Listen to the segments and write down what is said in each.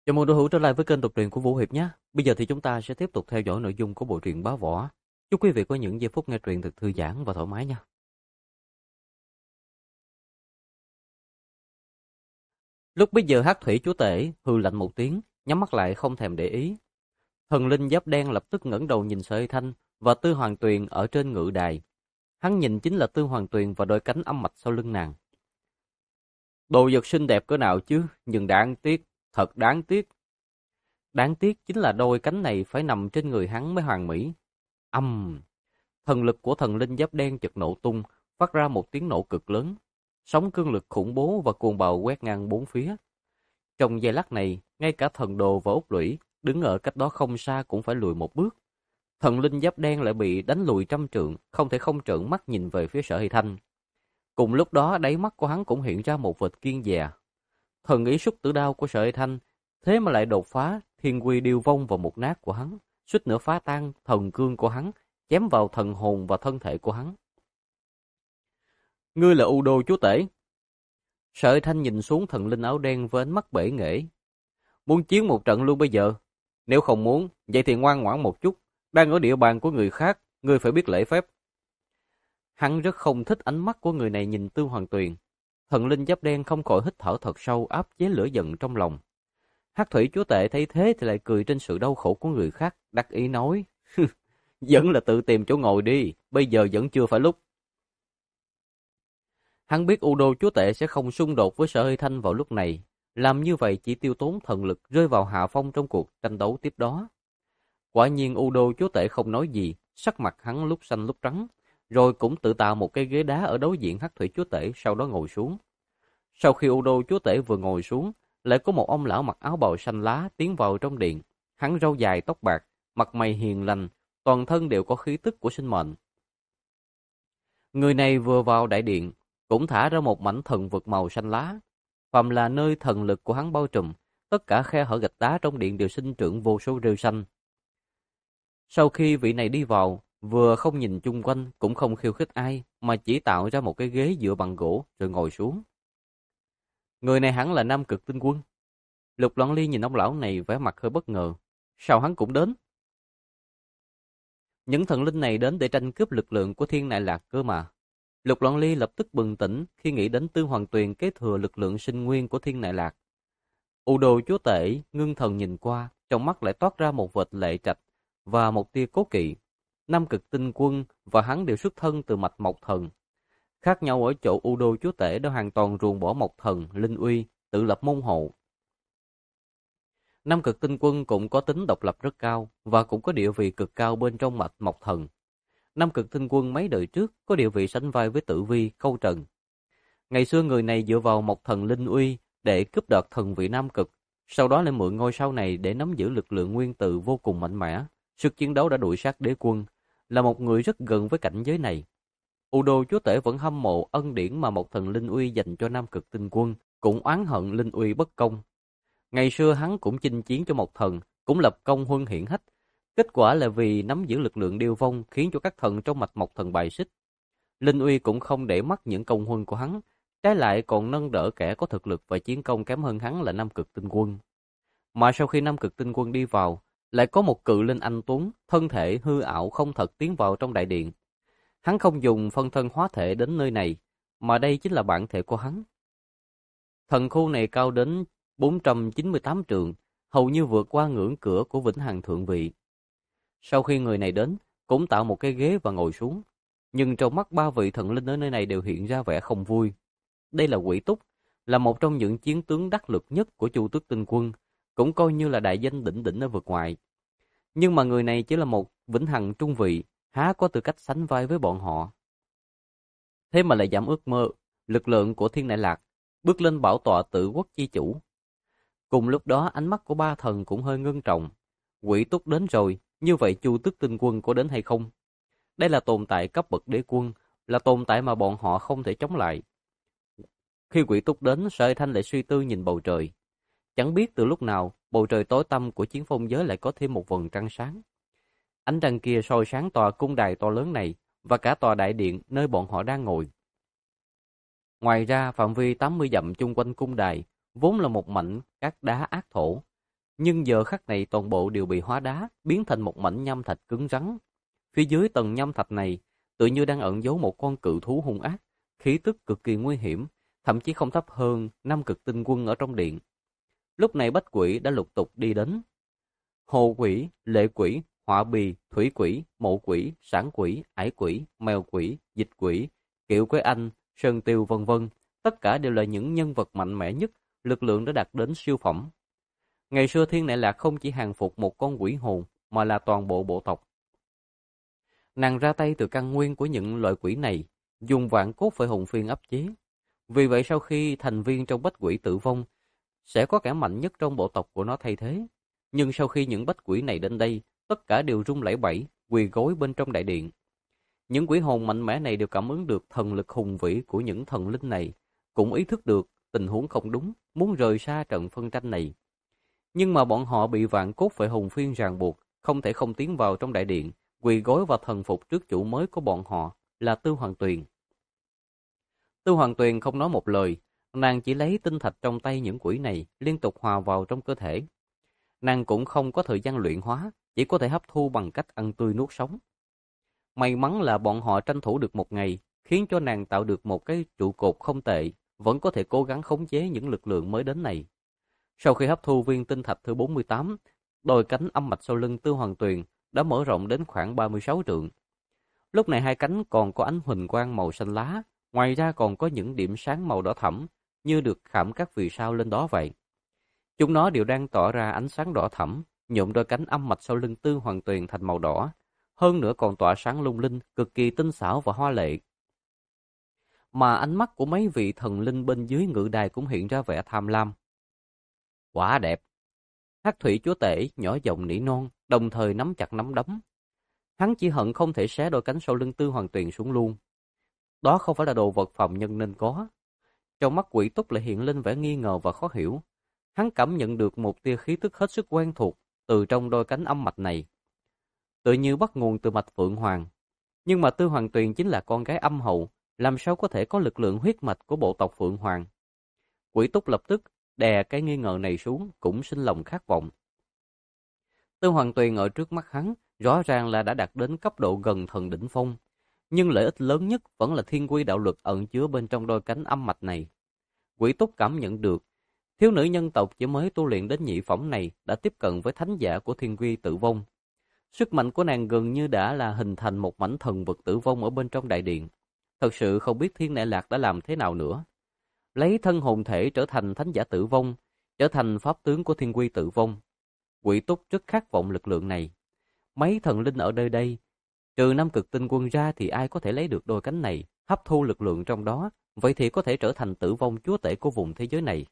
Chào mừng đội hữu trở lại với kênh đọc truyện của Vũ Hiệp nhé. Bây giờ thì chúng ta sẽ tiếp tục theo dõi nội dung của bộ truyện Bá Võ. Chúc quý vị có những giây phút nghe truyện thật thư giãn và thoải mái nha. Lúc bấy giờ Hắc Thủy chúa tể hừ lạnh một tiếng, nhắm mắt lại không thèm để ý. Thần linh giáp đen lập tức ngẩng đầu nhìn Sợi Thanh và Tư Hoàng Tuyền ở trên ngự đài. Hắn nhìn chính là Tư Hoàng Tuyền và đôi cánh âm mạch sau lưng nàng. Đồ vật xinh đẹp cỡ nào chứ, nhưng đáng tiếc, thật đáng tiếc. Đáng tiếc chính là đôi cánh này phải nằm trên người hắn mới hoàn mỹ. Thần lực của thần linh giáp đen chợt nổ tung, phát ra một tiếng nổ cực lớn. Sóng cương lực khủng bố và cuồng bạo quét ngang bốn phía. Trong giây lát này, ngay cả thần đồ và út lũy đứng ở cách đó không xa cũng phải lùi một bước. Thần linh giáp đen lại bị đánh lùi trăm trượng, không thể không trợn mắt nhìn về phía Sở Hy Thanh. Cùng lúc đó, đáy mắt của hắn cũng hiện ra một vệt kiên dè. Thần ý xúc tử đao của Sở Hy Thanh thế mà lại đột phá thiên quy điêu vong vào một nát của hắn, suýt nữa phá tan thần cương của hắn, chém vào thần hồn và thân thể của hắn. Ngươi là U Đô chúa tể. Sợi Thanh nhìn xuống thần linh áo đen với ánh mắt bể nghễ. Muốn chiến một trận luôn bây giờ? Nếu không muốn, vậy thì ngoan ngoãn một chút. Đang ở địa bàn của người khác, ngươi phải biết lễ phép. Hắn rất không thích ánh mắt của người này nhìn Tư Hoàng Tuyền. Thần linh giáp đen không khỏi hít thở thật sâu, áp chế lửa giận trong lòng. Hắc Thủy chúa tể thấy thế thì lại cười trên sự đau khổ của người khác, đắc ý nói: vẫn là tự tìm chỗ ngồi đi, bây giờ vẫn chưa phải lúc. Hắn biết U Đô chúa tể sẽ không xung đột với Sở Hy Thanh vào lúc này, làm như vậy chỉ tiêu tốn thần lực, rơi vào hạ phong trong cuộc tranh đấu tiếp đó. Quả nhiên U Đô chúa tể không nói gì, sắc mặt hắn lúc xanh lúc trắng, rồi cũng tự tạo một cái ghế đá ở đối diện Hắc Thủy chúa tể, sau đó ngồi xuống. Sau khi U Đô chúa tể vừa ngồi xuống, lại có một ông lão mặc áo bào xanh lá tiến vào trong điện. Hắn râu dài tóc bạc, mặt mày hiền lành, toàn thân đều có khí tức của sinh mệnh. Người này vừa vào đại điện, cũng thả ra một mảnh thần vực màu xanh lá. Phàm là nơi thần lực của hắn bao trùm, tất cả khe hở gạch đá trong điện đều sinh trưởng vô số rêu xanh. Sau khi vị này đi vào, vừa không nhìn chung quanh, cũng không khiêu khích ai, mà chỉ tạo ra một cái ghế dựa bằng gỗ rồi ngồi xuống. Người này hẳn là Nam Cực Tinh Quân. Lục Loan Ly nhìn ông lão này vẻ mặt hơi bất ngờ. Sao hắn cũng đến? Những thần linh này đến để tranh cướp lực lượng của Thiên Nại Lạc cơ mà. Lục Loan Ly lập tức bừng tỉnh khi nghĩ đến Tư Hoàng Tuyền kế thừa lực lượng sinh nguyên của Thiên Nại Lạc. U Đồ chúa tể ngưng thần nhìn qua, trong mắt lại toát ra một vệt lệ trạch và một tia cố kỵ. Nam Cực Tinh Quân và hắn đều xuất thân từ mạch Mộc Thần. Khác nhau ở chỗ U Đô chúa tể đã hoàn toàn ruồng bỏ Mộc Thần, linh uy, tự lập môn hộ. Nam Cực Tinh Quân cũng có tính độc lập rất cao và cũng có địa vị cực cao bên trong mạch Mộc Thần. Nam Cực Tinh Quân mấy đời trước có địa vị sánh vai với Tử Vi, Câu Trần. Ngày xưa người này dựa vào Mộc Thần linh uy để cướp đoạt thần vị Nam Cực, sau đó lại mượn ngôi sao này để nắm giữ lực lượng nguyên tử vô cùng mạnh mẽ. Sức chiến đấu đã đuổi sát đế quân, là một người rất gần với cảnh giới này. U Đô chúa tể vẫn hâm mộ ân điển mà Mộc Thần linh uy dành cho Nam Cực Tinh Quân, cũng oán hận linh uy bất công. Ngày xưa hắn cũng chinh chiến cho Mộc Thần, cũng lập công huân hiển hách. Kết quả là vì nắm giữ lực lượng điêu vong khiến cho các thần trong mạch Mộc Thần bài xích. Linh uy cũng không để mắt những công huân của hắn, trái lại còn nâng đỡ kẻ có thực lực và chiến công kém hơn hắn là Nam Cực Tinh Quân. Mà sau khi Nam Cực Tinh Quân đi vào, lại có một cự linh anh tuấn, thân thể hư ảo không thật tiến vào trong đại điện. Hắn không dùng phân thân hóa thể đến nơi này, mà đây chính là bản thể của hắn. Thần khu này cao đến 498 trượng, hầu như vượt qua ngưỡng cửa của Vĩnh Hằng Thượng Vị. Sau khi người này đến, cũng tạo một cái ghế và ngồi xuống. Nhưng trong mắt ba vị thần linh ở nơi này đều hiện ra vẻ không vui. Đây là Quỷ Túc, là một trong những chiến tướng đắc lực nhất của Chu Tước Tinh Quân, cũng coi như là đại danh đỉnh đỉnh ở vực ngoại. Nhưng mà người này chỉ là một Vĩnh Hằng Trung Vị, há có tư cách sánh vai với bọn họ. Thế mà lại dám ước mơ, lực lượng của Thiên Nại Lạc, bước lên bảo tọa tự quốc chi chủ. Cùng lúc đó ánh mắt của ba thần cũng hơi ngưng trọng. Quỷ Túc đến rồi, như vậy Chu Tước Tinh Quân có đến hay không? Đây là tồn tại cấp bậc đế quân, là tồn tại mà bọn họ không thể chống lại. Khi Quỷ Túc đến, Sợi Thanh lại suy tư nhìn bầu trời. Chẳng biết từ lúc nào, bầu trời tối tăm của Chiến Phong giới lại có thêm một vầng trăng sáng. Ánh trăng kia soi sáng tòa cung đài to lớn này và cả tòa đại điện nơi bọn họ đang ngồi. Ngoài ra, phạm vi 80 dặm chung quanh cung đài vốn là một mảnh cát đá ác thổ. Nhưng giờ khắc này toàn bộ đều bị hóa đá, biến thành một mảnh nham thạch cứng rắn. Phía dưới tầng nham thạch này, tự như đang ẩn giấu một con cự thú hung ác, khí tức cực kỳ nguy hiểm, thậm chí không thấp hơn 5 cực tinh quân ở trong điện. Lúc này bách quỷ đã lục tục đi đến. Hồ quỷ, lệ quỷ, họa bì, thủy quỷ, mộ quỷ, sản quỷ, ải quỷ, mèo quỷ, dịch quỷ, kiệu quái anh, sơn tiêu vân vân, tất cả đều là những nhân vật mạnh mẽ nhất, lực lượng đã đạt đến siêu phẩm. Ngày xưa Thiên Nại Lạc không chỉ hàng phục một con quỷ hồn, mà là toàn bộ bộ tộc. Nàng ra tay từ căn nguyên của những loại quỷ này, dùng vạn cốt phệ hồn phiên áp chế. Vì vậy sau khi thành viên trong bách quỷ tử vong, sẽ có kẻ mạnh nhất trong bộ tộc của nó thay thế. Nhưng sau khi những bách quỷ này đến đây, tất cả đều run lẩy bẩy, quỳ gối bên trong đại điện. Những quỷ hồn mạnh mẽ này đều cảm ứng được thần lực hùng vĩ của những thần linh này, cũng ý thức được tình huống không đúng, muốn rời xa trận phân tranh này. Nhưng mà bọn họ bị vạn cốt phệ hồn phiên ràng buộc, không thể không tiến vào trong đại điện, quỳ gối và thần phục trước chủ mới của bọn họ, là Tư Hoàng Tuyền. Tư Hoàng Tuyền không nói một lời, nàng chỉ lấy tinh thạch trong tay những quỷ này liên tục hòa vào trong cơ thể. Nàng cũng không có thời gian luyện hóa, chỉ có thể hấp thu bằng cách ăn tươi nuốt sống. May mắn là bọn họ tranh thủ được một ngày, khiến cho nàng tạo được một cái trụ cột không tệ, vẫn có thể cố gắng khống chế những lực lượng mới đến này. Sau khi hấp thu viên tinh thạch thứ 48, đôi cánh âm mạch sau lưng Tư Hoàng Tuyền đã mở rộng đến khoảng 36 trượng. Lúc này hai cánh còn có ánh huỳnh quang màu xanh lá, ngoài ra còn có những điểm sáng màu đỏ thẫm, như được khảm các vì sao lên đó vậy. Chúng nó đều đang tỏa ra ánh sáng đỏ thẫm, nhuộm đôi cánh âm mạch sau lưng Tư Hoàng Tuyền thành màu đỏ, hơn nữa còn tỏa sáng lung linh, cực kỳ tinh xảo và hoa lệ. Mà ánh mắt của mấy vị thần linh bên dưới ngự đài cũng hiện ra vẻ tham lam. Quá đẹp! Hắc thủy chúa tể nhỏ giọng nỉ non, đồng thời nắm chặt nắm đấm. Hắn chỉ hận không thể xé đôi cánh sau lưng Tư Hoàng Tuyền xuống luôn. Đó không phải là đồ vật phàm nhân nên có. Trong mắt Quỷ Túc lại hiện lên vẻ nghi ngờ và khó hiểu. Hắn cảm nhận được một tia khí tức hết sức quen thuộc từ trong đôi cánh âm mạch này, tự như bắt nguồn từ mạch Phượng Hoàng. Nhưng mà Tư Hoàng Tuyền chính là con gái âm hậu, làm sao có thể có lực lượng huyết mạch của bộ tộc Phượng Hoàng? Quỷ Túc lập tức đè cái nghi ngờ này xuống, cũng sinh lòng khát vọng. Tư Hoàng Tuyền ở trước mắt hắn, rõ ràng là đã đạt đến cấp độ gần thần đỉnh phong, nhưng lợi ích lớn nhất vẫn là thiên quy đạo luật ẩn chứa bên trong đôi cánh âm mạch này. Quỷ Túc cảm nhận được, thiếu nữ nhân tộc chỉ mới tu luyện đến nhị phẩm này đã tiếp cận với thánh giả của thiên quy tử vong. Sức mạnh của nàng gần như đã là hình thành một mảnh thần vực tử vong ở bên trong đại điện. Thật sự không biết Thiên Nại Lạc đã làm thế nào nữa. Lấy thân hồn thể trở thành thánh giả tử vong, trở thành pháp tướng của thiên quy tử vong. Quỷ Túc rất khát vọng lực lượng này. Mấy thần linh ở nơi đây, trừ năm cực tinh quân ra thì ai có thể lấy được đôi cánh này, hấp thu lực lượng trong đó, vậy thì có thể trở thành tử vong chúa tể của vùng thế giới này.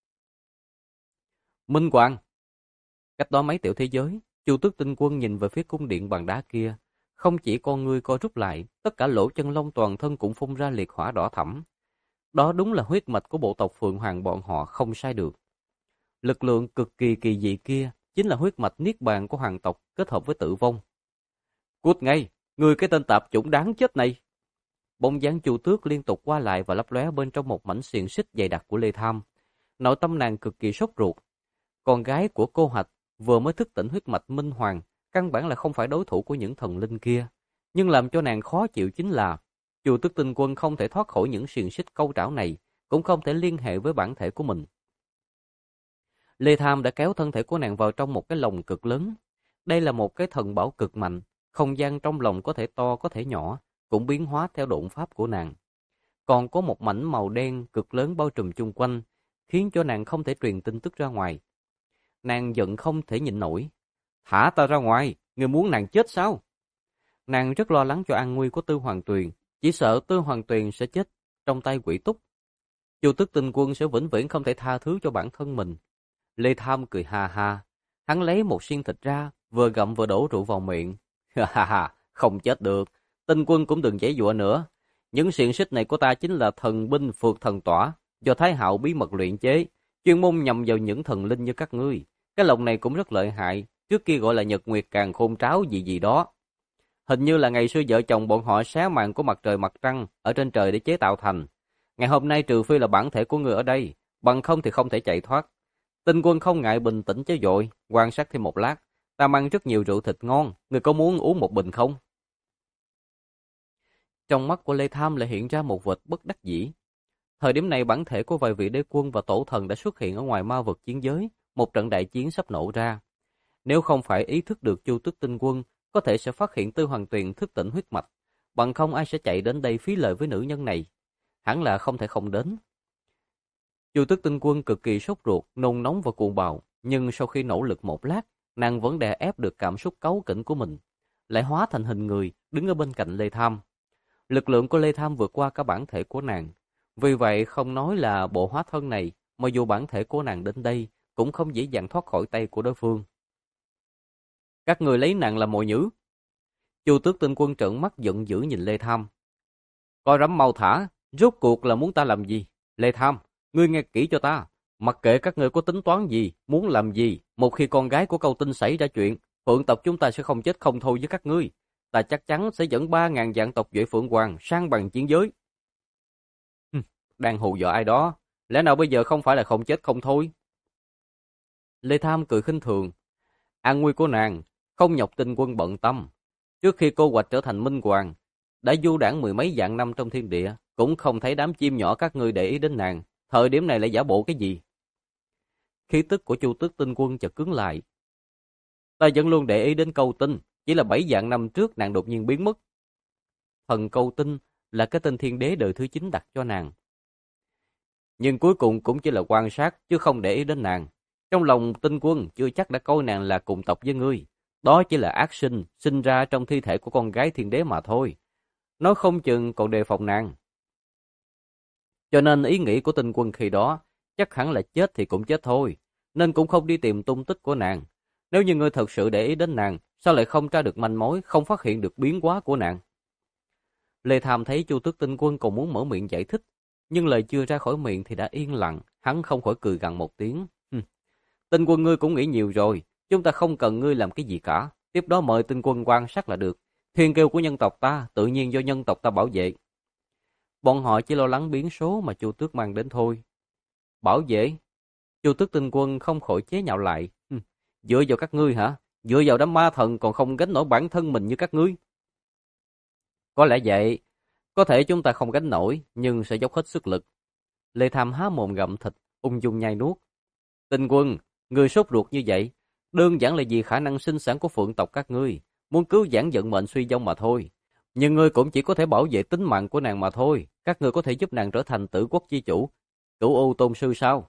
Minh Quang! Cách đó mấy tiểu thế giới, Chu Tước Tinh Quân nhìn về phía cung điện bằng đá kia, không chỉ con ngươi co rút lại, tất cả lỗ chân lông toàn thân cũng phun ra liệt hỏa đỏ thẫm. Đó đúng là huyết mạch của bộ tộc Phượng Hoàng bọn họ, không sai được. Lực lượng cực kỳ kỳ dị kia chính là huyết mạch niết bàn của hoàng tộc kết hợp với tử vong. Cút ngay, ngươi cái tên tạp chủng đáng chết này! Bóng dáng Chu Tước liên tục qua lại và lấp lóe bên trong một mảnh xiềng xích dày đặc của Lê Tham. Nội tâm nàng cực kỳ sốt ruột. Con gái của cô Hạch vừa mới thức tỉnh huyết mạch Minh Hoàng, căn bản là không phải đối thủ của những thần linh kia. Nhưng làm cho nàng khó chịu chính là Chu Tước Tinh Quân không thể thoát khỏi những xiềng xích câu trảo này, cũng không thể liên hệ với bản thể của mình. Lê Tham đã kéo thân thể của nàng vào trong một cái lồng cực lớn. Đây là một cái thần bảo cực mạnh, không gian trong lồng có thể to có thể nhỏ, cũng biến hóa theo độn pháp của nàng. Còn có một mảnh màu đen cực lớn bao trùm chung quanh, khiến cho nàng không thể truyền tin tức ra ngoài. Nàng giận không thể nhịn nổi. Thả ta ra ngoài, ngươi muốn nàng chết sao? Nàng rất lo lắng cho an nguy của Tư Hoàng Tuyền, chỉ sợ Tư Hoàng Tuyền sẽ chết trong tay Quỷ Túc. Chu Tước Tinh Quân sẽ vĩnh viễn không thể tha thứ cho bản thân mình. Lê Tham cười ha ha, hắn lấy một xiên thịt ra, vừa gặm vừa đổ rượu vào miệng. Ha ha, không chết được, Tinh Quân cũng đừng giãy giụa nữa. Những xiềng xích này của ta chính là thần binh phược thần tỏa, do Thái Hạo bí mật luyện chế, chuyên môn nhằm vào những thần linh như các ngươi. Cái lồng này cũng rất lợi hại, trước kia gọi là Nhật Nguyệt Càn Khôn Tráo gì gì đó. Hình như là ngày xưa vợ chồng bọn họ xé màn của mặt trời mặt trăng ở trên trời để chế tạo thành. Ngày hôm nay trừ phi là bản thể của người ở đây, bằng không thì không thể chạy thoát. Tinh Quân không ngại bình tĩnh chứ vội, quan sát thêm một lát. Ta mang rất nhiều rượu thịt ngon, người có muốn uống một bình không? Trong mắt của Lê Tham lại hiện ra một vệt bất đắc dĩ. Thời điểm này bản thể của vài vị đế quân và tổ thần đã xuất hiện ở ngoài ma vực chiến giới, một trận đại chiến sắp nổ ra. Nếu không phải ý thức được Chu Tước Tinh Quân, có thể sẽ phát hiện Tư Hoàng Tuyền thức tỉnh huyết mạch, bằng không ai sẽ chạy đến đây phí lời với nữ nhân này. Hẳn là không thể không đến. Chu Tước Tinh Quân cực kỳ sốt ruột, nôn nóng và cuồng bạo, nhưng sau khi nỗ lực một lát, nàng vẫn đè ép được cảm xúc cáu kỉnh của mình, lại hóa thành hình người, đứng ở bên cạnh Lê Tham. Lực lượng của Lê Tham vượt qua cả bản thể của nàng. Vì vậy không nói là bộ hóa thân này, mà dù bản thể của nàng đến đây, cũng không dễ dàng thoát khỏi tay của đối phương. Các người lấy nàng làm mồi nhử. Chu Tước Tinh Quân trợn mắt giận dữ nhìn Lê Tham. Coi rắm mau thả, rốt cuộc là muốn ta làm gì? Lê Tham, ngươi nghe kỹ cho ta. Mặc kệ các ngươi có tính toán gì, muốn làm gì, một khi con gái của Câu Tinh xảy ra chuyện, Phượng tộc chúng ta sẽ không chết không thôi với các ngươi. Ta chắc chắn sẽ dẫn 3.000 vạn tộc Duệ Phượng Hoàng sang bằng chiến giới. Đang hù dọa ai đó, lẽ nào bây giờ không phải là không chết không thôi? Lê Tham cười khinh thường. An nguy của nàng, không nhọc Tinh Quân bận tâm. Trước khi cô Hoạch trở thành Minh Hoàng, đã du đãng mười mấy vạn năm trong thiên địa, cũng không thấy đám chim nhỏ các ngươi để ý đến nàng. Thời điểm này lại giả bộ cái gì? Khí tức của Chu Tước Tinh Quân chợt cứng lại. Ta vẫn luôn để ý đến Câu Tinh, chỉ là 7 vạn năm trước nàng đột nhiên biến mất. Thần Câu Tinh là cái tên thiên đế đời thứ 9 đặt cho nàng. Nhưng cuối cùng cũng chỉ là quan sát chứ không để ý đến nàng. Trong lòng Tinh Quân chưa chắc đã coi nàng là cùng tộc với ngươi. Đó chỉ là ác sinh, sinh ra trong thi thể của con gái thiên đế mà thôi. Nó không chừng còn đề phòng nàng. Cho nên ý nghĩ của Tinh Quân khi đó chắc hẳn là chết thì cũng chết thôi, nên cũng không đi tìm tung tích của nàng. Nếu như ngươi thật sự để ý đến nàng, sao lại không tra được manh mối, không phát hiện được biến hóa của nàng? Lê Tham thấy Chu Tước Tinh Quân còn muốn mở miệng giải thích, nhưng lời chưa ra khỏi miệng thì đã yên lặng, hắn không khỏi cười gằn một tiếng. Tinh Quân ngươi cũng nghĩ nhiều rồi, chúng ta không cần ngươi làm cái gì cả, tiếp đó mời Tinh Quân quan sát là được. Thiên kiêu của nhân tộc ta, tự nhiên do nhân tộc ta bảo vệ. Bọn họ chỉ lo lắng biến số mà Chu Tước mang đến thôi. Bảo vệ? Chu Tước Tinh Quân không khỏi chế nhạo lại. Dựa vào các ngươi hả? Dựa vào đám ma thần còn không gánh nổi bản thân mình như các ngươi. Có lẽ vậy, có thể chúng ta không gánh nổi, nhưng sẽ dốc hết sức lực. Lê Tham há mồm gặm thịt, ung dung nhai nuốt. Tinh Quân, ngươi sốt ruột như vậy, đơn giản là vì khả năng sinh sản của phượng tộc các ngươi, muốn cứu vãn vận mệnh suy vong mà thôi. Nhưng ngươi cũng chỉ có thể bảo vệ tính mạng của nàng mà thôi. Các ngươi có thể giúp nàng trở thành tử quốc chi chủ, Cửu U tôn sư sao?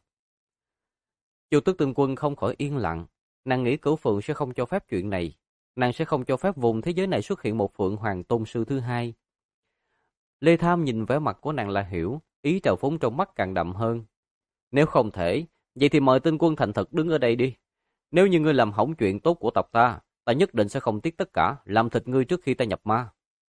Chu Tước Tinh Quân không khỏi yên lặng. Nàng nghĩ Cửu Phượng sẽ không cho phép chuyện này. Nàng sẽ không cho phép vùng thế giới này xuất hiện một Phượng Hoàng tôn sư thứ hai. Lê Tham nhìn vẻ mặt của nàng là hiểu, ý trào phúng trong mắt càng đậm hơn. Nếu không thể, vậy thì mời Tinh Quân thành thật đứng ở đây đi. Nếu như ngươi làm hỏng chuyện tốt của tộc ta, ta nhất định sẽ không tiếc tất cả, làm thịt ngươi trước khi ta nhập ma.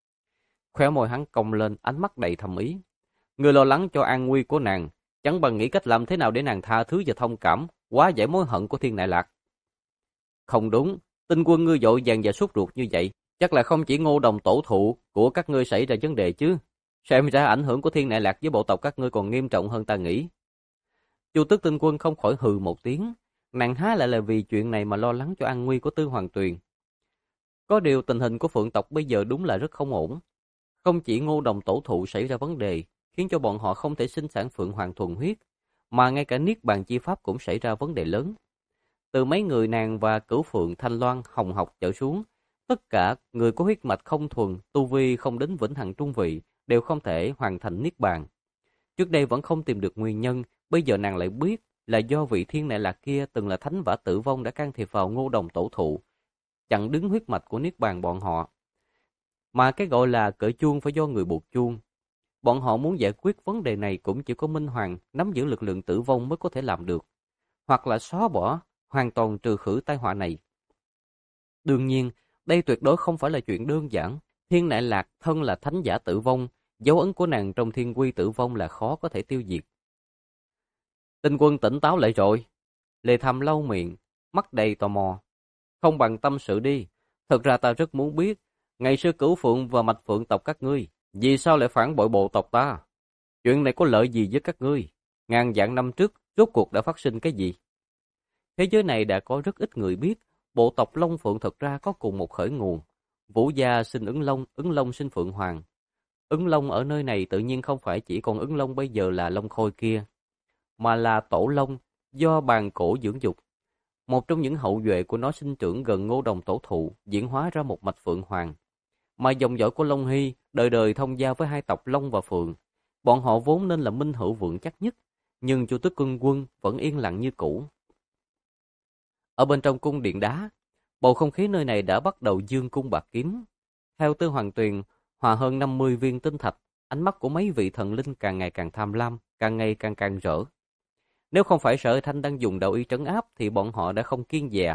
Khóe môi hắn cong lên, ánh mắt đầy thầm ý. Ngươi lo lắng cho an nguy của nàng, chẳng bằng nghĩ cách làm thế nào để nàng tha thứ và thông cảm, hóa giải mối hận của Thiên Nại Lạc. Không đúng, Tinh Quân ngươi vội vàng và sốt ruột như vậy, chắc là không chỉ Ngô Đồng tổ thụ của các ngươi xảy ra vấn đề chứ. Xem ra ảnh hưởng của Thiên Nại Lạc với bộ tộc các ngươi còn nghiêm trọng hơn ta nghĩ. Chu Tước Tinh Quân không khỏi hừ một tiếng, nàng há lại là vì chuyện này mà lo lắng cho an nguy của Tư Hoàng Tuyền. Có điều tình hình của Phượng tộc bây giờ đúng là rất không ổn. Không chỉ Ngô Đồng tổ thụ xảy ra vấn đề, khiến cho bọn họ không thể sinh sản Phượng Hoàng thuần huyết, mà ngay cả Niết Bàn chi pháp cũng xảy ra vấn đề lớn. Từ mấy người nàng và Cửu Phượng, Thanh Loan, Hồng Học trở xuống, tất cả người có huyết mạch không thuần, tu vi không đến vĩnh hằng trung vị, đều không thể hoàn thành Niết Bàn. Trước đây vẫn không tìm được nguyên nhân, bây giờ nàng lại biết là do vị Thiên Nại Lạc kia từng là thánh vã tử vong đã can thiệp vào Ngô Đồng tổ thụ, chặn đứng huyết mạch của Niết Bàn bọn họ. Mà cái gọi là cởi chuông phải do người buộc chuông. Bọn họ muốn giải quyết vấn đề này cũng chỉ có Minh Hoàng nắm giữ lực lượng tử vong mới có thể làm được, hoặc là xóa bỏ, hoàn toàn trừ khử tai họa này. Đương nhiên, đây tuyệt đối không phải là chuyện đơn giản. Thiên Nại Lạc thân là thánh giả tử vong, dấu ấn của nàng trong thiên quy tử vong là khó có thể tiêu diệt. Tinh Quân tỉnh táo lại rồi. Lê Tham lau miệng, mắt đầy tò mò. Không bằng tâm sự đi. Thật ra ta rất muốn biết, ngày xưa Cửu Phượng và Mạch Phượng tộc các ngươi, vì sao lại phản bội bộ tộc ta? Chuyện này có lợi gì với các ngươi? Ngàn vạn năm trước, rốt cuộc đã phát sinh cái gì? Thế giới này đã có rất ít người biết, bộ tộc Long Phượng thật ra có cùng một khởi nguồn. Vũ gia sinh Ứng Long sinh Phượng Hoàng. Ứng Long ở nơi này tự nhiên không phải chỉ còn Ứng Long bây giờ là Long Khôi kia, mà là tổ Long do bàn cổ dưỡng dục. Một trong những hậu duệ của nó sinh trưởng gần Ngô Đồng tổ thụ, diễn hóa ra một mạch Phượng Hoàng. Mà dòng dõi của Long Hy đời đời thông gia với hai tộc Long và Phượng. Bọn họ vốn nên là minh hữu vững chắc nhất, nhưng Chu Tước Cân Quân vẫn yên lặng như cũ. Ở bên trong cung điện đá, bầu không khí nơi này đã bắt đầu dương cung bạc kiếm. Theo Tư Hoàng Tuyền, hòa hơn 50 viên tinh thạch, ánh mắt của mấy vị thần linh càng ngày càng tham lam, càng ngày càng rỡ. Nếu không phải Sở Thanh đang dùng đạo y trấn áp thì bọn họ đã không kiêng dè.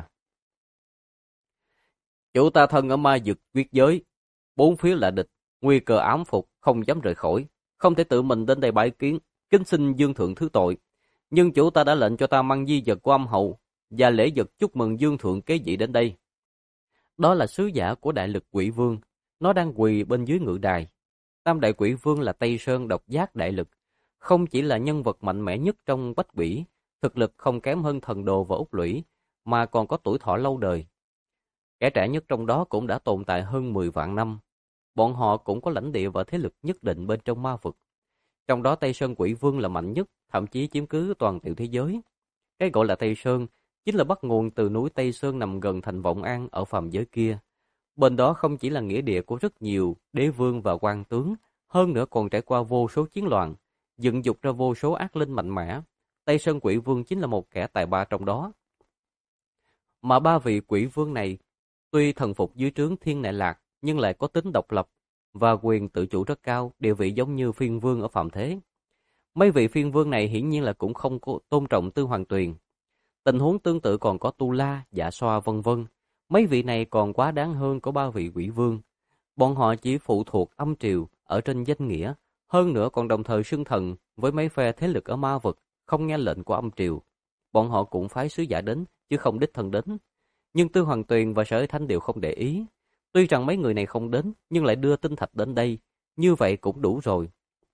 Chủ ta thân ở ma dực quyết giới, bốn phía là địch, nguy cơ ám phục, không dám rời khỏi, không thể tự mình đến đây bái kiến, kính xin Dương Thượng thứ tội. Nhưng chủ ta đã lệnh cho ta mang di vật của âm hậu và lễ vật chúc mừng Dương Thượng kế vị đến đây. Đó là sứ giả của Đại Lực Quỷ Vương, nó đang quỳ bên dưới ngự đài. Tam Đại Quỷ Vương là Tây Sơn độc giác đại lực, không chỉ là nhân vật mạnh mẽ nhất trong bách quỷ, thực lực không kém hơn Thần Đồ và Úc Lũy, mà còn có tuổi thọ lâu đời. Kẻ trẻ nhất trong đó cũng đã tồn tại hơn 10 vạn năm. Bọn họ cũng có lãnh địa và thế lực nhất định bên trong ma vực. Trong đó Tây Sơn Quỷ Vương là mạnh nhất, thậm chí chiếm cứ toàn tiểu thế giới. Cái gọi là Tây Sơn chính là bắt nguồn từ núi Tây Sơn nằm gần thành Vọng An ở phàm giới kia. Bên đó không chỉ là nghĩa địa của rất nhiều đế vương và quan tướng, hơn nữa còn trải qua vô số chiến loạn, dựng dục ra vô số ác linh mạnh mẽ. Tây Sơn Quỷ Vương chính là một kẻ tài ba trong đó. Mà ba vị quỷ vương này, tuy thần phục dưới trướng Thiên Nại Lạc, nhưng lại có tính độc lập và quyền tự chủ rất cao, địa vị giống như phiên vương ở phàm thế. Mấy vị phiên vương này hiển nhiên là cũng không có tôn trọng Tư Hoàng Tuyền. Tình huống tương tự còn có Tu La, Dạ Xoa vân vân. Mấy vị này còn quá đáng hơn có ba vị quỷ vương. Bọn họ chỉ phụ thuộc âm triều ở trên danh nghĩa, hơn nữa còn đồng thời xưng thần với mấy phe thế lực ở ma vực, không nghe lệnh của âm triều. Bọn họ cũng phái sứ giả đến, chứ không đích thân đến. Nhưng Tư Hoàng Tuyền và Sở Thanh đều không để ý. Tuy rằng mấy người này không đến, nhưng lại đưa tinh thạch đến đây, như vậy cũng đủ rồi.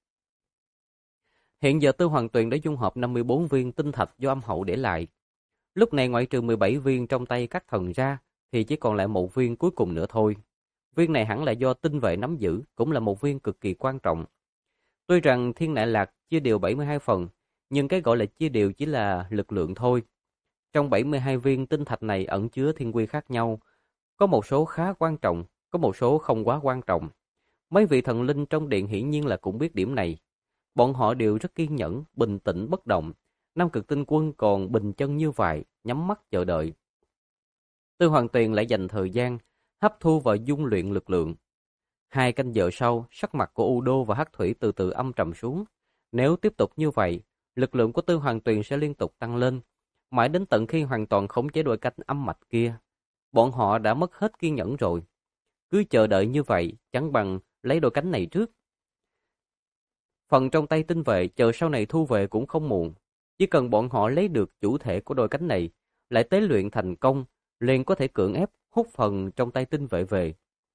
Hiện giờ Tư Hoàng Tuyền đã dung hợp 54 viên tinh thạch do âm hậu để lại. Lúc này ngoại trừ 17 viên trong tay các thần ra, thì chỉ còn lại một viên cuối cùng nữa thôi. Viên này hẳn là do tinh vệ nắm giữ, cũng là một viên cực kỳ quan trọng. Tuy rằng Thiên Nại Lạc chia đều 72 phần, nhưng cái gọi là chia đều chỉ là lực lượng thôi. Trong 72 viên tinh thạch này ẩn chứa thiên quy khác nhau, có một số khá quan trọng, có một số không quá quan trọng. Mấy vị thần linh trong điện hiển nhiên là cũng biết điểm này. Bọn họ đều rất kiên nhẫn, bình tĩnh bất động. Nam Cực Tinh Quân còn bình chân như vậy, nhắm mắt chờ đợi. Tư Hoàng Tuyền lại dành thời gian hấp thu và dung luyện lực lượng. 2 canh giờ sau, sắc mặt của U Đô và Hắc Thủy từ từ âm trầm xuống. Nếu tiếp tục như vậy, lực lượng của Tư Hoàng Tuyền sẽ liên tục tăng lên, mãi đến tận khi hoàn toàn khống chế đôi cánh âm mạch kia. Bọn họ đã mất hết kiên nhẫn rồi. Cứ chờ đợi như vậy, chẳng bằng lấy đôi cánh này trước. Phần trong tay tinh vệ chờ sau này thu về cũng không muộn. Chỉ cần bọn họ lấy được chủ thể của đôi cánh này, lại tế luyện thành công, liền có thể cưỡng ép hút phần trong tay tinh vệ về.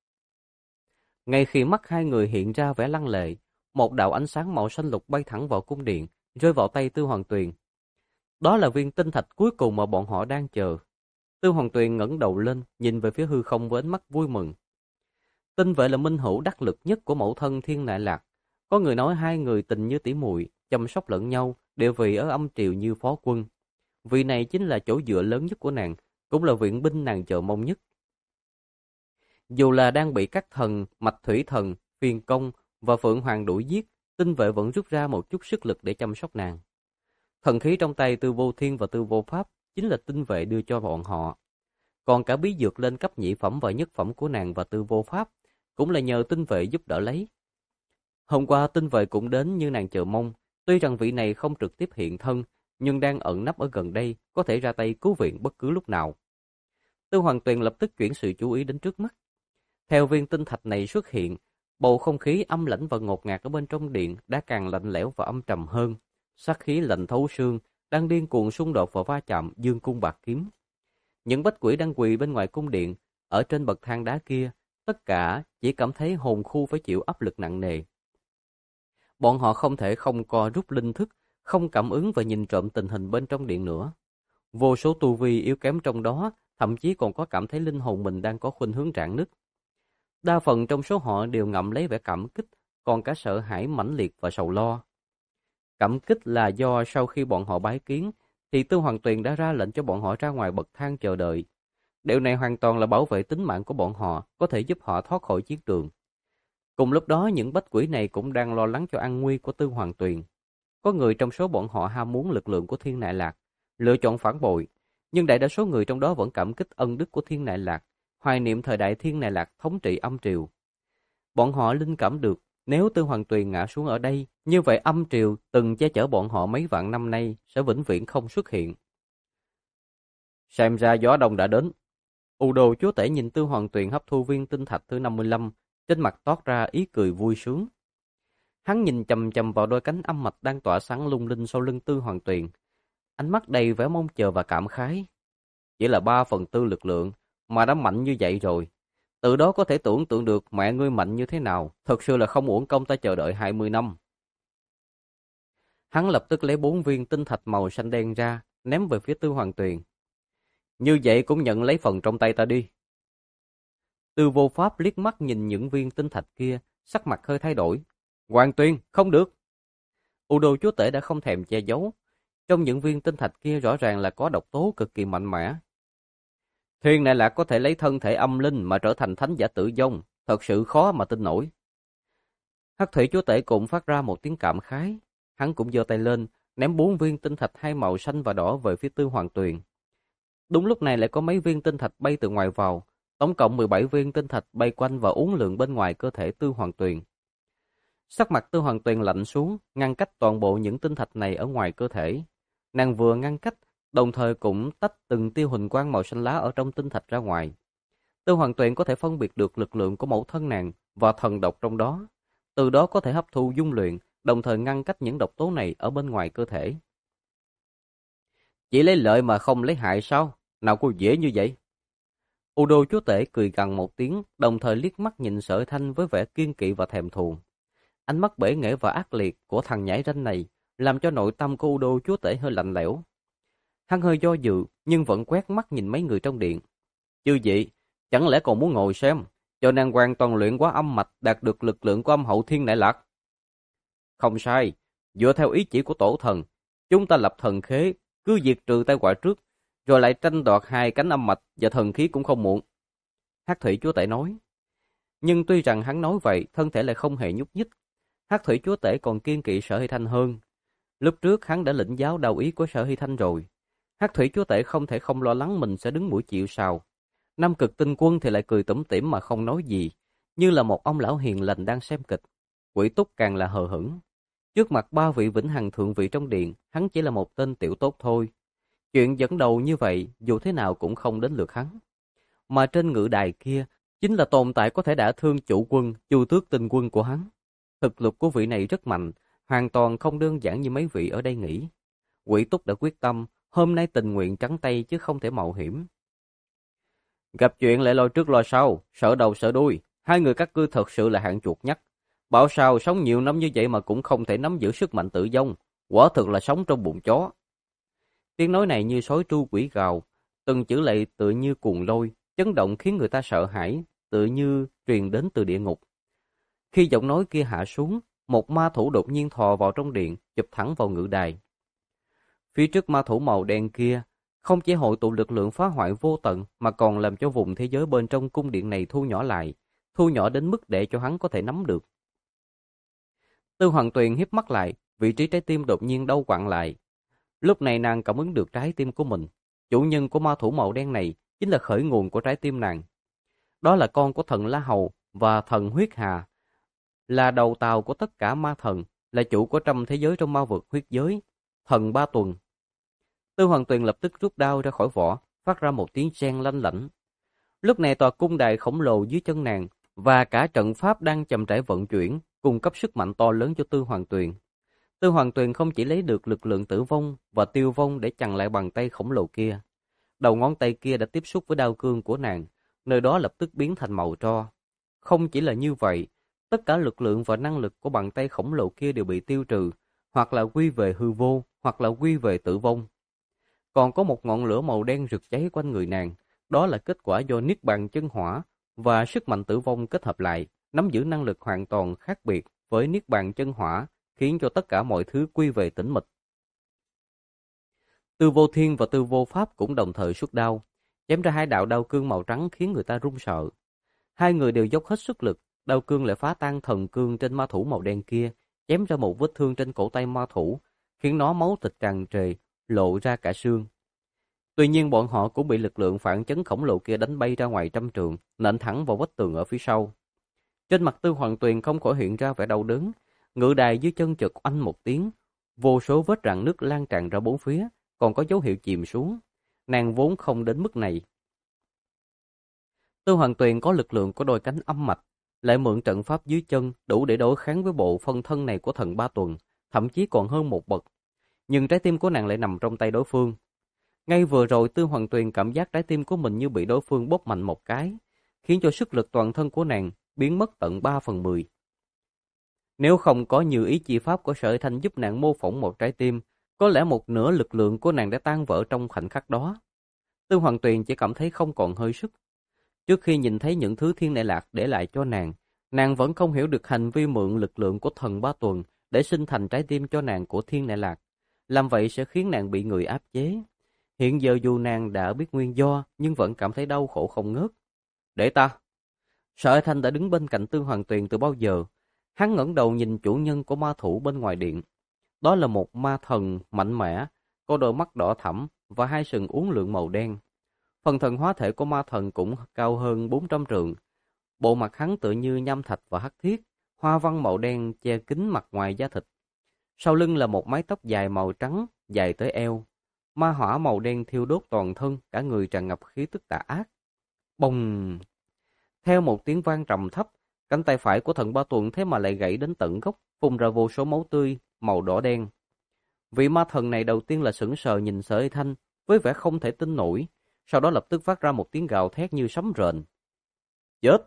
Ngay khi mắt hai người hiện ra vẻ lăng lệ, một đạo ánh sáng màu xanh lục bay thẳng vào cung điện, rơi vào tay Tư Hoàng Tuyền. Đó là viên tinh thạch cuối cùng mà bọn họ đang chờ. Tư Hoàng Tuyền ngẩng đầu lên, nhìn về phía hư không với ánh mắt vui mừng. Tinh vệ là minh hữu đắc lực nhất của mẫu thân Thiên Nại Lạc. Có người nói hai người tình như tỉ muội, chăm sóc lẫn nhau, địa vị ở âm triều như phó quân. Vị này chính là chỗ dựa lớn nhất của nàng, cũng là viện binh nàng chờ mong nhất. Dù là đang bị các thần, Mạch Thủy Thần, Phiền Công và Phượng Hoàng đuổi giết, tinh vệ vẫn rút ra một chút sức lực để chăm sóc nàng. Thần khí trong tay Tư Vô Thiên và Tư Vô Pháp chính là tinh vệ đưa cho bọn họ. Còn cả bí dược lên cấp nhị phẩm và nhất phẩm của nàng và Tư Vô Pháp cũng là nhờ tinh vệ giúp đỡ lấy. Hôm qua tinh vệ cũng đến như nàng chờ mong, tuy rằng vị này không trực tiếp hiện thân, nhưng đang ẩn nấp ở gần đây, có thể ra tay cứu viện bất cứ lúc nào. Tư Hoàng Tuyền lập tức chuyển sự chú ý đến trước mắt. Theo viên tinh thạch này xuất hiện, bầu không khí âm lãnh và ngột ngạt ở bên trong điện đã càng lạnh lẽo và âm trầm hơn. Sát khí lạnh thấu xương, đang điên cuồng xung đột và va chạm dương cung bạc kiếm. Những bách quỷ đang quỳ bên ngoài cung điện, ở trên bậc thang đá kia, tất cả chỉ cảm thấy hồn khu phải chịu áp lực nặng nề. Bọn họ không thể không co rút linh thức, không cảm ứng và nhìn trộm tình hình bên trong điện nữa. Vô số tu vi yếu kém trong đó, thậm chí còn có cảm thấy linh hồn mình đang có khuynh hướng rạn nứt. Đa phần trong số họ đều ngậm lấy vẻ cảm kích, còn cả sợ hãi mãnh liệt và sầu lo. Cảm kích là do sau khi bọn họ bái kiến, thì Tư Hoàng Tuyền đã ra lệnh cho bọn họ ra ngoài bậc thang chờ đợi. Điều này hoàn toàn là bảo vệ tính mạng của bọn họ, có thể giúp họ thoát khỏi chiến trường. Cùng lúc đó, những bách quỷ này cũng đang lo lắng cho an nguy của Tư Hoàng Tuyền. Có người trong số bọn họ ham muốn lực lượng của Thiên Nại Lạc, lựa chọn phản bội, nhưng đại đa số người trong đó vẫn cảm kích ân đức của Thiên Nại Lạc, hoài niệm thời đại Thiên Nại Lạc thống trị âm triều. Bọn họ linh cảm được, nếu Tư Hoàng Tuyền ngã xuống ở đây, như vậy âm triều từng che chở bọn họ mấy vạn năm nay sẽ vĩnh viễn không xuất hiện. Xem ra gió đông đã đến. U Đồ chúa tể nhìn Tư Hoàng Tuyền hấp thu viên tinh thạch thứ 55, trên mặt toát ra ý cười vui sướng. Hắn nhìn chằm chằm vào đôi cánh âm mạch đang tỏa sáng lung linh sau lưng Tư Hoàng Tuyền, ánh mắt đầy vẻ mong chờ và cảm khái. Chỉ là 3/4 lực lượng mà đã mạnh như vậy rồi. Từ đó có thể tưởng tượng được mẹ ngươi mạnh như thế nào, thật sự là không uổng công ta chờ đợi 20 năm. Hắn lập tức lấy 4 viên tinh thạch màu xanh đen ra, ném về phía Tư Hoàng Tuyền. Như vậy cũng nhận lấy phần trong tay ta đi. Tư Vô Pháp liếc mắt nhìn những viên tinh thạch kia, sắc mặt hơi thay đổi. Hoàng Tuyền, không được. U Đồ chúa tể đã không thèm che giấu. Trong những viên tinh thạch kia rõ ràng là có độc tố cực kỳ mạnh mẽ. Thiên này là có thể lấy thân thể âm linh mà trở thành thánh giả tử vong, thật sự khó mà tin nổi. Hắc thủy chúa tể cũng phát ra một tiếng cảm khái. Hắn cũng giơ tay lên, ném 4 viên tinh thạch hai màu xanh và đỏ về phía Tư Hoàng Tuyền. Đúng lúc này lại có mấy viên tinh thạch bay từ ngoài vào, tổng cộng 17 viên tinh thạch bay quanh và uốn lượn bên ngoài cơ thể Tư Hoàng Tuyền. Sắc mặt Tư Hoàng Tuyền lạnh xuống, ngăn cách toàn bộ những tinh thạch này ở ngoài cơ thể. Nàng vừa ngăn cách, đồng thời cũng tách từng tia huỳnh quang màu xanh lá ở trong tinh thạch ra ngoài. Tư Hoàng Tuyền có thể phân biệt được lực lượng của mẫu thân nàng và thần độc trong đó, từ đó có thể hấp thu dung luyện, đồng thời ngăn cách những độc tố này ở bên ngoài cơ thể. Chỉ lấy lợi mà không lấy hại sao? Nào có dễ như vậy? U Đô chúa tể cười gằn một tiếng, đồng thời liếc mắt nhìn Sở Thanh với vẻ kiên kỵ và thèm thuồng. Ánh mắt bể nghệ và ác liệt của thằng nhãi ranh này làm cho nội tâm của U Đô chúa tể hơi lạnh lẽo. Hắn hơi do dự nhưng vẫn quét mắt nhìn mấy người trong điện. Chư vị, chẳng lẽ còn muốn ngồi xem, cho nàng hoàn toàn luyện quá âm mạch đạt được lực lượng của âm hậu Thiên Nại Lạc? Không sai, dựa theo ý chỉ của tổ thần, chúng ta lập thần khế, cứ diệt trừ tai họa trước, rồi lại tranh đoạt 2 cánh âm mạch và thần khí cũng không muộn. Hắc thủy chúa tể nói. Nhưng tuy rằng hắn nói vậy, thân thể lại không hề nhúc nhích. Hắc thủy chúa tể còn kiên kỵ Sở Hy Thanh hơn. Lúc trước hắn đã lĩnh giáo đạo ý của Sở Hy Thanh rồi. Hắc thủy chúa tể không thể không lo lắng mình sẽ đứng mũi chịu sào. Nam Cực Tinh Quân thì lại cười tủm tỉm mà không nói gì, như là một ông lão hiền lành đang xem kịch. Quỷ Túc càng là hờ hững. Trước mặt 3 vị vĩnh hằng thượng vị trong điện, hắn chỉ là một tên tiểu tốt thôi. Chuyện dẫn đầu như vậy, dù thế nào cũng không đến lượt hắn. Mà trên ngự đài kia, chính là tồn tại có thể đả thương chủ quân, Chu Tước Tinh Quân của hắn. Thực lực của vị này rất mạnh, hoàn toàn không đơn giản như mấy vị ở đây nghĩ. Quỷ Túc đã quyết tâm, hôm nay tình nguyện trắng tay chứ không thể mạo hiểm. Gặp chuyện lại lo trước lo sau, sợ đầu sợ đuôi, 2 người các ngươi thật sự là hạng chuột nhắt. Bảo sao sống nhiều năm như vậy mà cũng không thể nắm giữ sức mạnh tự vong, quả thực là sống trong bụng chó. Tiếng nói này như sói tru quỷ gào, từng chữ lệ tựa như cuồng lôi, chấn động khiến người ta sợ hãi, tựa như truyền đến từ địa ngục. Khi giọng nói kia hạ xuống, một ma thủ đột nhiên thò vào trong điện, chụp thẳng vào ngự đài. Phía trước ma thủ màu đen kia, không chỉ hội tụ lực lượng phá hoại vô tận mà còn làm cho vùng thế giới bên trong cung điện này thu nhỏ lại, thu nhỏ đến mức để cho hắn có thể nắm được. Tư Hoàng Tuyền híp mắt lại, vị trí trái tim đột nhiên đau quặn lại. Lúc này nàng cảm ứng được trái tim của mình. Chủ nhân của ma thủ màu đen này chính là khởi nguồn của trái tim nàng. Đó là con của thần La Hầu và thần Huyết Hà, là đầu tàu của tất cả ma thần, là chủ của trăm thế giới trong ma vực huyết giới, thần Ba Tuần. Tư Hoàng Tuyền lập tức rút đao ra khỏi vỏ, phát ra một tiếng reng lanh lảnh. Lúc này tòa cung đài khổng lồ dưới chân nàng và cả trận pháp đang chậm rãi vận chuyển, cung cấp sức mạnh to lớn cho Tư Hoàng Tuyền. Tư Hoàng Tuyền không chỉ lấy được lực lượng tử vong và tiêu vong để chặn lại bàn tay khổng lồ kia. Đầu ngón tay kia đã tiếp xúc với đao cương của nàng, nơi đó lập tức biến thành màu tro. Không chỉ là như vậy, tất cả lực lượng và năng lực của bàn tay khổng lồ kia đều bị tiêu trừ, hoặc là quy về hư vô, hoặc là quy về tử vong. Còn có một ngọn lửa màu đen rực cháy quanh người nàng. Đó là kết quả do niết bàn chân hỏa và sức mạnh tử vong kết hợp lại, nắm giữ năng lực hoàn toàn khác biệt với niết bàn chân hỏa, khiến cho tất cả mọi thứ quy về tĩnh mịch. Tư Vô Thiên và Tư Vô Pháp cũng đồng thời xuất đao, chém ra hai đạo đao cương màu trắng khiến người ta run sợ. Hai người đều dốc hết sức lực, đao cương lại phá tan thần cương trên ma thủ màu đen kia, chém ra một vết thương trên cổ tay ma thủ, khiến nó máu thịt tràn trề, lộ ra cả xương. Tuy nhiên bọn họ cũng bị lực lượng phản chấn khổng lồ kia đánh bay ra ngoài trăm trượng, nện thẳng vào vách tường ở phía sau. Trên mặt Tư Hoàng Tuyền không khỏi hiện ra vẻ đau đớn, ngự đài dưới chân chợt oanh một tiếng, vô số vết rạn nứt lan tràn ra bốn phía, còn có dấu hiệu chìm xuống. Nàng vốn không đến mức này. Tư Hoàng Tuyền có lực lượng của đôi cánh âm mạch, lại mượn trận pháp dưới chân đủ để đối kháng với bộ phân thân này của thần Ba Tuần, thậm chí còn hơn một bậc. Nhưng trái tim của nàng lại nằm trong tay đối phương. Ngay vừa rồi Tư Hoàng Tuyền cảm giác trái tim của mình như bị đối phương bóp mạnh một cái, khiến cho sức lực toàn thân của nàng biến mất tận 3/10. Nếu không có nhiều ý chi pháp của Sở Thanh giúp nàng mô phỏng một trái tim, có lẽ một nửa lực lượng của nàng đã tan vỡ trong khoảnh khắc đó. Tư Hoàng Tuyền chỉ cảm thấy không còn hơi sức. Trước khi nhìn thấy những thứ Thiên Đại Lạc để lại cho nàng vẫn không hiểu được hành vi mượn lực lượng của thần Ba Tuần để sinh thành trái tim cho nàng của Thiên Đại Lạc. Làm vậy sẽ khiến nàng bị người áp chế. Hiện giờ dù nàng đã biết nguyên do, nhưng vẫn cảm thấy đau khổ không ngớt. Để ta! Sở Thanh đã đứng bên cạnh Tư Hoàng Tuyền từ bao giờ. Hắn ngẩng đầu nhìn chủ nhân của ma thủ bên ngoài điện. Đó là một ma thần mạnh mẽ, có đôi mắt đỏ thẫm và hai sừng uốn lượn màu đen. Phần thần hóa thể của ma thần cũng cao hơn 400 trượng. Bộ mặt hắn tựa như nham thạch và hắc thiết, hoa văn màu đen che kín mặt ngoài da thịt. Sau lưng là một mái tóc dài màu trắng, dài tới eo. Ma hỏa màu đen thiêu đốt toàn thân, cả người tràn ngập khí tức tà ác. Bùng! Theo một tiếng vang trầm thấp, cánh tay phải của thần Ba Tuần thế mà lại gãy đến tận gốc, phun ra vô số máu tươi, màu đỏ đen. Vị ma thần này đầu tiên là sững sờ nhìn Sở Thanh, với vẻ không thể tin nổi, sau đó lập tức phát ra một tiếng gào thét như sấm rền. Chết!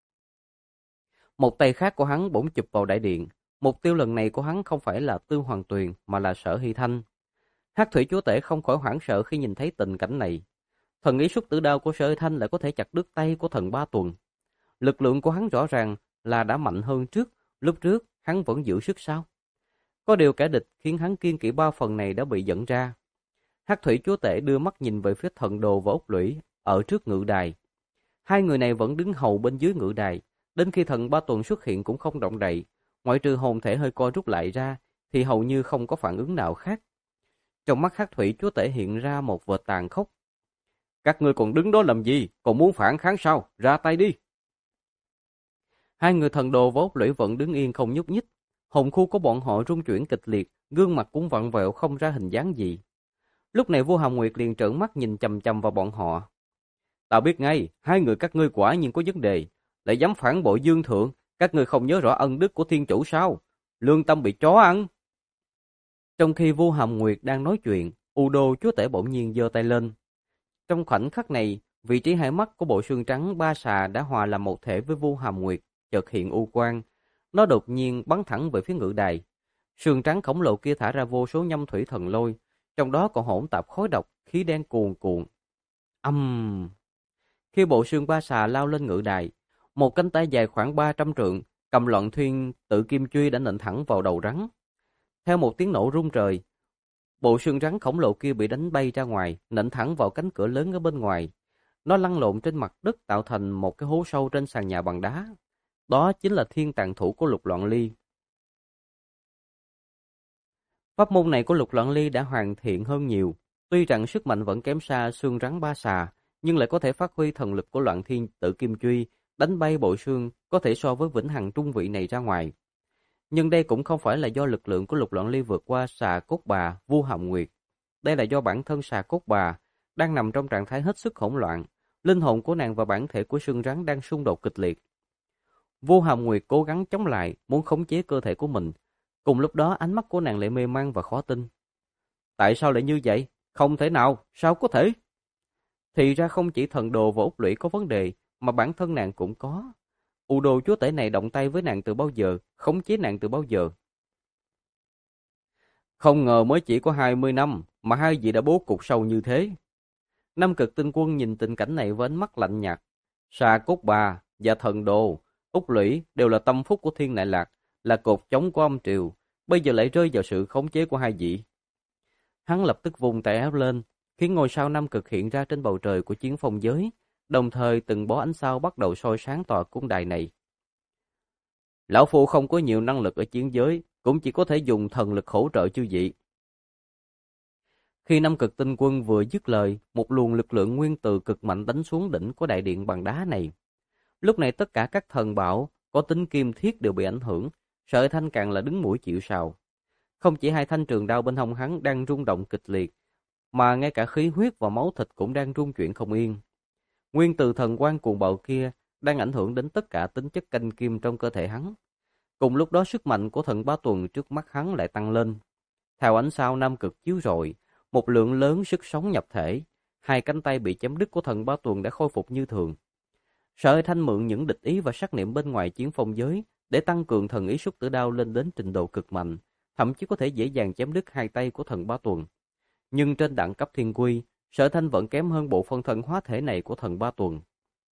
Một tay khác của hắn bỗng chụp vào đại điện. Mục tiêu lần này của hắn không phải là Tư Hoàng Tuyền mà là Sở Hy Thanh. Hắc Thủy Chúa Tể không khỏi hoảng sợ khi nhìn thấy tình cảnh này. Thần ý xuất tử đao của Sở Hy Thanh lại có thể chặt đứt tay của thần Ba Tuần. Lực lượng của hắn rõ ràng là đã mạnh hơn trước, lúc trước hắn vẫn giữ sức sao? Có điều kẻ địch khiến hắn kiêng kỵ 3 phần này đã bị dẫn ra. Hắc Thủy Chúa Tể đưa mắt nhìn về phía thần đồ và ốc lũy ở trước ngự đài. Hai người này vẫn đứng hầu bên dưới ngự đài, đến khi thần Ba Tuần xuất hiện cũng không động đậy, ngoại trừ hồn thể hơi co rút lại ra thì hầu như không có phản ứng nào khác. Trong mắt Hắc Thủy Chúa Tể hiện ra một vệt tàn khốc. Các ngươi còn đứng đó làm gì? Còn muốn phản kháng sao? Ra tay đi! Hai người thần đồ và ốc lũy vẫn đứng yên không nhúc nhích. Hồn khu của bọn họ rung chuyển kịch liệt, gương mặt cũng vặn vẹo không ra hình dáng gì. Lúc này Vua Hàm Nguyệt liền trợn mắt nhìn chằm chằm vào bọn họ. Ta biết ngay, hai người các ngươi quả nhiên có vấn đề, lại dám phản bội Dương Thượng, các ngươi không nhớ rõ ân đức của Thiên Chủ sao? Lương tâm bị chó ăn. Trong khi Vua Hàm Nguyệt đang nói chuyện, U Đô Chúa Tể bỗng nhiên giơ tay lên. Trong khoảnh khắc này, vị trí hai mắt của bộ xương trắng ba xà đã hòa làm một thể với Vua Hàm Nguyệt, chợt hiện u quang. Nó đột nhiên bắn thẳng về phía ngự đài. Sương trắng khổng lồ kia thả ra vô số nhâm thủy thần lôi, trong đó còn hỗn tạp khói độc, khí đen cuồn cuộn. Khi bộ xương ba xà lao lên ngự đài, một cánh tay dài khoảng 300 trượng, cầm loạn thuyên tự kim truy đã nện thẳng vào đầu rắn. Theo một tiếng nổ rung trời, bộ xương rắn khổng lồ kia bị đánh bay ra ngoài, nện thẳng vào cánh cửa lớn ở bên ngoài. Nó lăn lộn trên mặt đất tạo thành một cái hố sâu trên sàn nhà bằng đá. Đó chính là thiên tạng thủ của Lục Loạn Ly. Pháp môn này của Lục Loạn Ly đã hoàn thiện hơn nhiều. Tuy rằng sức mạnh vẫn kém xa xương rắn ba xà, nhưng lại có thể phát huy thần lực của Loạn Thiên Tự Kim Truy, đánh bay bộ xương có thể so với vĩnh hằng trung vị này ra ngoài. Nhưng đây cũng không phải là do lực lượng của Lục Loạn Ly vượt qua xà cốt bà Vua Hàm Nguyệt. Đây là do bản thân xà cốt bà đang nằm trong trạng thái hết sức hỗn loạn. Linh hồn của nàng và bản thể của xương rắn đang xung đột kịch liệt. Vua Hàm Nguyệt cố gắng chống lại, muốn khống chế cơ thể của mình. Cùng lúc đó ánh mắt của nàng lại mê man và khó tin. Tại sao lại như vậy? Không thể nào, sao có thể? Thì ra không chỉ thần đồ và ốc lũy có vấn đề, mà bản thân nàng cũng có. U Đồ Chúa Tể này động tay với nàng từ bao giờ, khống chế nàng từ bao giờ. Không ngờ mới chỉ có 20 năm mà hai vị đã bố cục sâu như thế. Nam Cực Tinh Quân nhìn tình cảnh này với ánh mắt lạnh nhạt. Sa Cốt Bà và Thần Đồ, Úc Lũy đều là tâm phúc của Thiên Đại Lạc, là cột chống của âm triều, bây giờ lại rơi vào sự khống chế của hai vị. Hắn lập tức vùng tay áo lên, khiến ngôi sao Nam Cực hiện ra trên bầu trời của chiến phong giới, đồng thời từng bó ánh sao bắt đầu soi sáng tòa cung đài này. Lão Phu không có nhiều năng lực ở chiến giới, cũng chỉ có thể dùng thần lực hỗ trợ chư vị. Khi Nam Cực Tinh Quân vừa dứt lời, một luồng lực lượng nguyên tử cực mạnh đánh xuống đỉnh của đại điện bằng đá này. Lúc này tất cả các thần bảo có tính kim thiết đều bị ảnh hưởng, Sở Thanh càng là đứng mũi chịu sào. Không chỉ hai thanh trường đao bên hông hắn đang rung động kịch liệt, mà ngay cả khí huyết và máu thịt cũng đang rung chuyển không yên. Nguyên từ thần quang cuồng bạo kia đang ảnh hưởng đến tất cả tính chất canh kim trong cơ thể hắn. Cùng lúc đó sức mạnh của thần bá tuần trước mắt hắn lại tăng lên. Theo ánh sao Nam Cực chiếu rọi, một lượng lớn sức sống nhập thể, hai cánh tay bị chém đứt của thần bá tuần đã khôi phục như thường. Sở Thanh mượn những địch ý và sát niệm bên ngoài chiến phong giới để tăng cường thần ý xuất tử đao lên đến trình độ cực mạnh, thậm chí có thể dễ dàng chém đứt hai tay của thần bá tuần. Nhưng trên đẳng cấp thiên quy, Sở Thanh vẫn kém hơn bộ phân thân hóa thể này của thần bá tuần.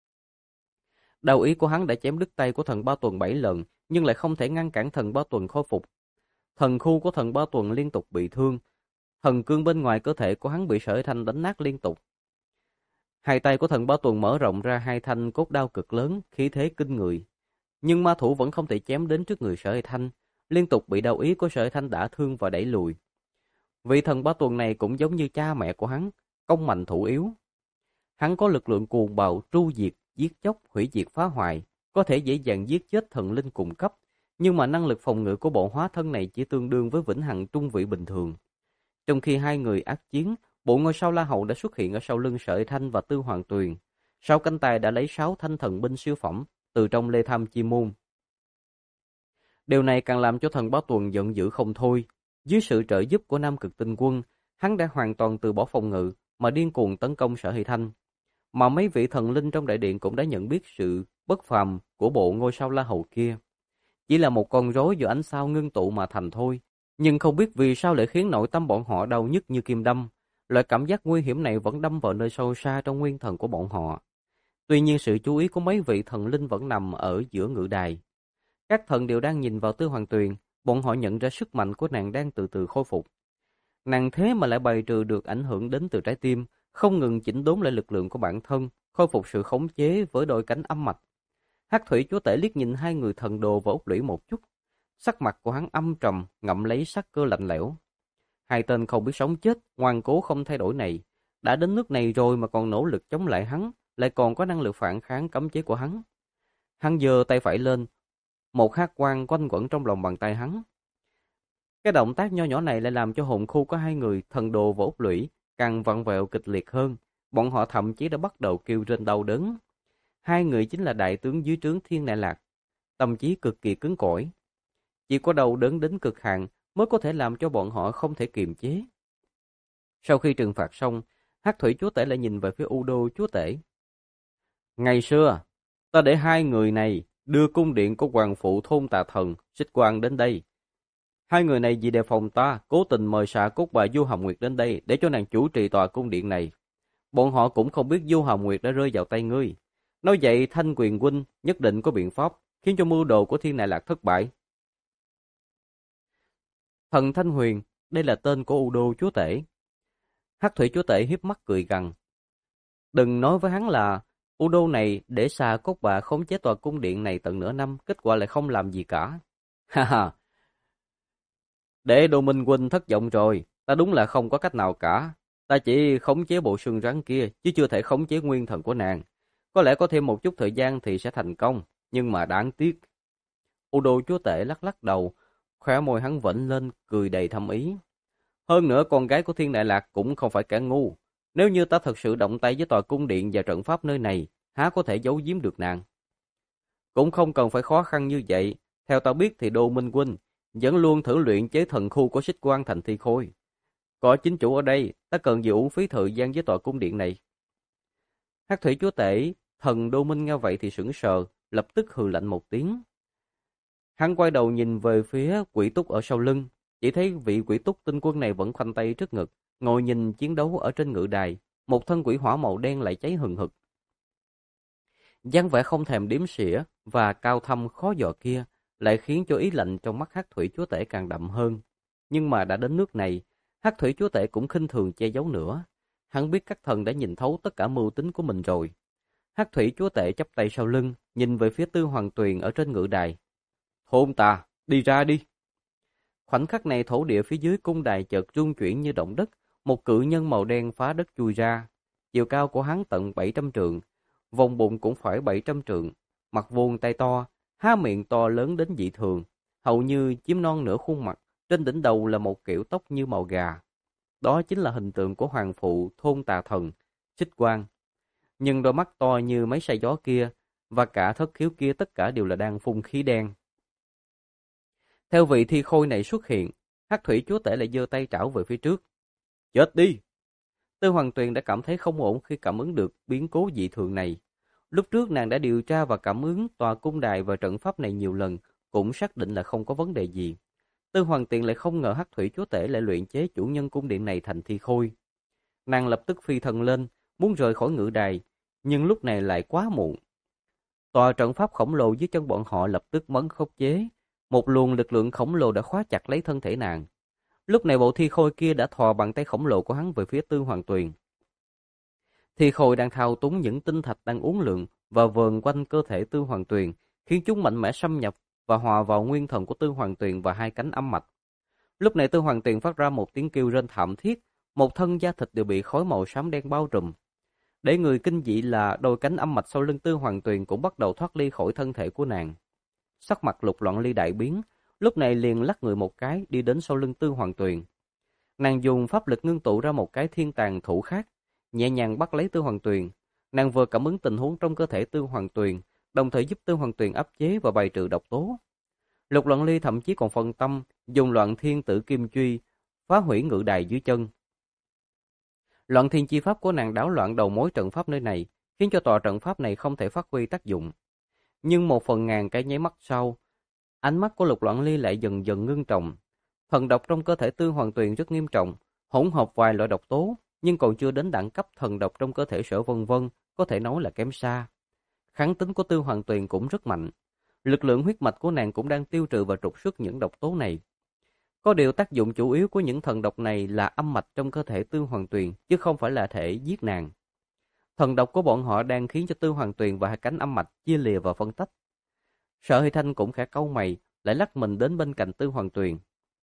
Đao ý của hắn đã chém đứt tay của thần bá tuần 7 lần, nhưng lại không thể ngăn cản thần bá tuần khôi phục. Thần khu của thần bá tuần liên tục bị thương, thần cương bên ngoài cơ thể của hắn bị Sở Thanh đánh nát liên tục. Hai tay của thần bá tuần mở rộng ra hai thanh cốt đao cực lớn, khí thế kinh người. Nhưng ma thủ vẫn không thể chém đến trước người Sở Thanh, liên tục bị đao ý của Sở Thanh đả thương và đẩy lùi. Vị thần bá tuần này cũng giống như cha mẹ của hắn, công mạnh thủ yếu. Hắn có lực lượng cuồng bạo, tru diệt, giết chóc, hủy diệt phá hoại, có thể dễ dàng giết chết thần linh cùng cấp, nhưng mà năng lực phòng ngự của bộ hóa thân này chỉ tương đương với vĩnh hằng trung vị bình thường. Trong khi hai người ác chiến, bộ ngôi sao La Hầu đã xuất hiện ở sau lưng Sở Thanh và Tư Hoàng Tuyền. Sau cánh tay đã lấy 6 thanh thần binh siêu phẩm từ trong Lê Tham Chi Môn. Điều này càng làm cho thần bá tuần giận dữ không thôi. Dưới sự trợ giúp của Nam Cực Tinh Quân, hắn đã hoàn toàn từ bỏ phòng ngự mà điên cuồng tấn công Sở Hy Thanh. Mà mấy vị thần linh trong đại điện cũng đã nhận biết sự bất phàm của bộ ngôi sao La Hầu kia. Chỉ là một con rối do ánh sao ngưng tụ mà thành thôi, nhưng không biết vì sao lại khiến nội tâm bọn họ đau nhức như kim đâm. Loại cảm giác nguy hiểm này vẫn đâm vào nơi sâu xa trong nguyên thần của bọn họ. Tuy nhiên sự chú ý của mấy vị thần linh vẫn nằm ở giữa ngự đài. Các thần đều đang nhìn vào Tư Hoàng Tuyền, bọn họ nhận ra sức mạnh của nàng đang từ từ khôi phục. Nàng thế mà lại bày trừ được ảnh hưởng đến từ trái tim, không ngừng chỉnh đốn lại lực lượng của bản thân, khôi phục sự khống chế với đôi cánh âm mạch. Hắc Thủy Chúa Tể liếc nhìn hai người thần đồ và Úc Lũy một chút, sắc mặt của hắn âm trầm, ngậm lấy sắc cơ lạnh lẽo. Hai tên không biết sống chết, ngoan cố không thay đổi này, đã đến nước này rồi mà còn nỗ lực chống lại hắn, lại còn có năng lực phản kháng cấm chế của hắn. Hắn giơ tay phải lên, một hắc quang quanh quẩn trong lòng bàn tay hắn. Cái động tác nho nhỏ này lại làm cho hồn khu của hai người thần đồ và Úc Lũy càng vặn vẹo kịch liệt hơn, bọn họ thậm chí đã bắt đầu kêu rên đau đớn. Hai người chính là đại tướng dưới trướng Thiên Đại Lạc, tâm trí cực kỳ cứng cỏi. Chỉ có đau đớn đến cực hạn mới có thể làm cho bọn họ không thể kiềm chế. Sau khi trừng phạt xong, Hắc Thủy Chúa Tể lại nhìn về phía U Đô Chúa Tể. Ngày xưa, ta để hai người này đưa cung điện của hoàng phụ thôn Tà Thần, Xích Quang đến đây. Hai người này vì đề phòng ta, cố tình mời Xà Cốt Bà Du Hồng Nguyệt đến đây để cho nàng chủ trì tòa cung điện này. Bọn họ cũng không biết Du Hồng Nguyệt đã rơi vào tay ngươi. Nói vậy Thanh Quyền huynh nhất định có biện pháp khiến cho mưu đồ của Thiên Đại Lạc thất bại. Thần Thanh Huyền, đây là tên của U Đô Chúa Tể. Hắc Thủy Chúa Tể hiếp mắt cười gằn. Đừng nói với hắn là U Đô này để Xà Cốt Bà khống chế tòa cung điện này tận nửa năm, kết quả lại không làm gì cả. Ha ha. Để Đô Minh huynh thất vọng rồi, ta đúng là không có cách nào cả. Ta chỉ khống chế bộ xương rắn kia, chứ chưa thể khống chế nguyên thần của nàng. Có lẽ có thêm một chút thời gian thì sẽ thành công, nhưng mà đáng tiếc. U Đô Chúa Tể lắc lắc đầu, khóe môi hắn vểnh lên, cười đầy thâm ý. Hơn nữa con gái của Thiên Đại Lạc cũng không phải kẻ ngu. Nếu như ta thật sự động tay với tòa cung điện và trận pháp nơi này, há có thể giấu giếm được nàng. Cũng không cần phải khó khăn như vậy. Theo ta biết thì Đô Minh huynh vẫn luôn thử luyện chế thần khu của Xích Quang thành thi khôi. Có chính chủ ở đây, ta cần gì uổng phí thời gian với tòa cung điện này. Hắc Thủy Chúa Tể, thần Đô Minh nghe vậy thì sững sờ, lập tức hừ lạnh một tiếng. Hắn quay đầu nhìn về phía Quỷ Túc ở sau lưng, Chỉ thấy vị quỷ túc tinh quân này vẫn khoanh tay trước ngực, ngồi nhìn chiến đấu ở trên ngự đài, một thân quỷ hỏa màu đen lại cháy hừng hực. Dáng vẻ không thèm đếm xỉa và cao thâm khó dò kia lại khiến cho ý lạnh trong mắt Hắc Thủy Chúa Tể càng đậm hơn. Nhưng mà đã đến nước này, Hắc Thủy Chúa Tể cũng khinh thường che giấu nữa. Hắn biết các thần đã nhìn thấu tất cả mưu tính của mình rồi. Hắc Thủy Chúa Tể chắp tay sau lưng, nhìn về phía Tư Hoàng Tuyền ở trên ngự đài. Thôn tà, đi ra đi. Khoảnh khắc này thổ địa phía dưới cung đài chợt rung chuyển như động đất, một cự nhân màu đen phá đất chui ra. Chiều cao của hắn tận 700 trượng, vòng bụng cũng phải 700 trượng, mặt vuông tay to, há miệng to lớn đến dị thường, hầu như chiếm non nửa khuôn mặt, trên đỉnh đầu là một kiểu tóc như màu gà. Đó chính là hình tượng của hoàng phụ thôn tà thần, Xích Quang. Nhưng đôi mắt to như mấy say gió kia, và cả thất khiếu kia tất cả đều là đang phun khí đen. Theo vị thi khôi này xuất hiện, Hắc Thủy Chúa Tể lại giơ tay trảo về phía trước. Chết đi! Tư Hoàng Tuyền đã cảm thấy không ổn khi cảm ứng được biến cố dị thường này. Lúc trước nàng đã điều tra và cảm ứng tòa cung đài và trận pháp này nhiều lần, cũng xác định là không có vấn đề gì. Tư Hoàng Tuyền lại không ngờ Hắc Thủy Chúa Tể lại luyện chế chủ nhân cung điện này thành thi khôi. Nàng lập tức phi thân lên, muốn rời khỏi ngự đài, nhưng lúc này lại quá muộn. Tòa trận pháp khổng lồ dưới chân bọn họ lập tức mất khống chế. Một luồng lực lượng khổng lồ đã khóa chặt lấy thân thể nàng. Lúc này bộ thi khôi kia đã thò bàn tay khổng lồ của hắn về phía Tư Hoàng Tuyền. Thi khôi đang thao túng những tinh thạch đang uốn lượn và vờn quanh cơ thể Tư Hoàng Tuyền, khiến chúng mạnh mẽ xâm nhập và hòa vào nguyên thần của Tư Hoàng Tuyền và hai cánh âm mạch. Lúc này Tư Hoàng Tuyền phát ra một tiếng kêu rên thảm thiết, một thân da thịt đều bị khói màu xám đen bao trùm. Để người kinh dị là đôi cánh âm mạch sau lưng Tư Hoàng Tuyền cũng bắt đầu thoát ly khỏi thân thể của nàng. Sắc mặt Lục Loạn Ly đại biến, lúc này liền lắc người một cái đi đến sau lưng Tư Hoàng Tuyền. Nàng dùng pháp lực ngưng tụ ra một cái thiên tàn thủ khác, nhẹ nhàng bắt lấy Tư Hoàng Tuyền. Nàng vừa cảm ứng tình huống trong cơ thể Tư Hoàng Tuyền, đồng thời giúp Tư Hoàng Tuyền áp chế và bài trừ độc tố. Lục Loạn Ly thậm chí còn phân tâm dùng Loạn Thiên Tử Kim Truy phá hủy ngự đài dưới chân. Loạn Thiên chi pháp của nàng đảo loạn đầu mối trận pháp nơi này, khiến cho tòa trận pháp này không thể phát huy tác dụng. Nhưng một phần ngàn cái nháy mắt sau, ánh mắt của Lục Loạn Ly lại dần dần ngưng trọng. Thần độc trong cơ thể Tư Hoàng Tuyền rất nghiêm trọng, hỗn hợp vài loại độc tố, nhưng còn chưa đến đẳng cấp thần độc trong cơ thể Sở Vân Vân, có thể nói là kém xa. Kháng tính của Tư Hoàng Tuyền cũng rất mạnh. Lực lượng huyết mạch của nàng cũng đang tiêu trừ và trục xuất những độc tố này. Có điều tác dụng chủ yếu của những thần độc này là âm mạch trong cơ thể Tư Hoàng Tuyền, chứ không phải là thể giết nàng. Thần độc của bọn họ đang khiến cho Tư Hoàng Tuyền và hai cánh âm mạch chia lìa và phân tách. Sở Hy Thanh cũng khẽ cau mày, lại lắc mình đến bên cạnh Tư Hoàng Tuyền.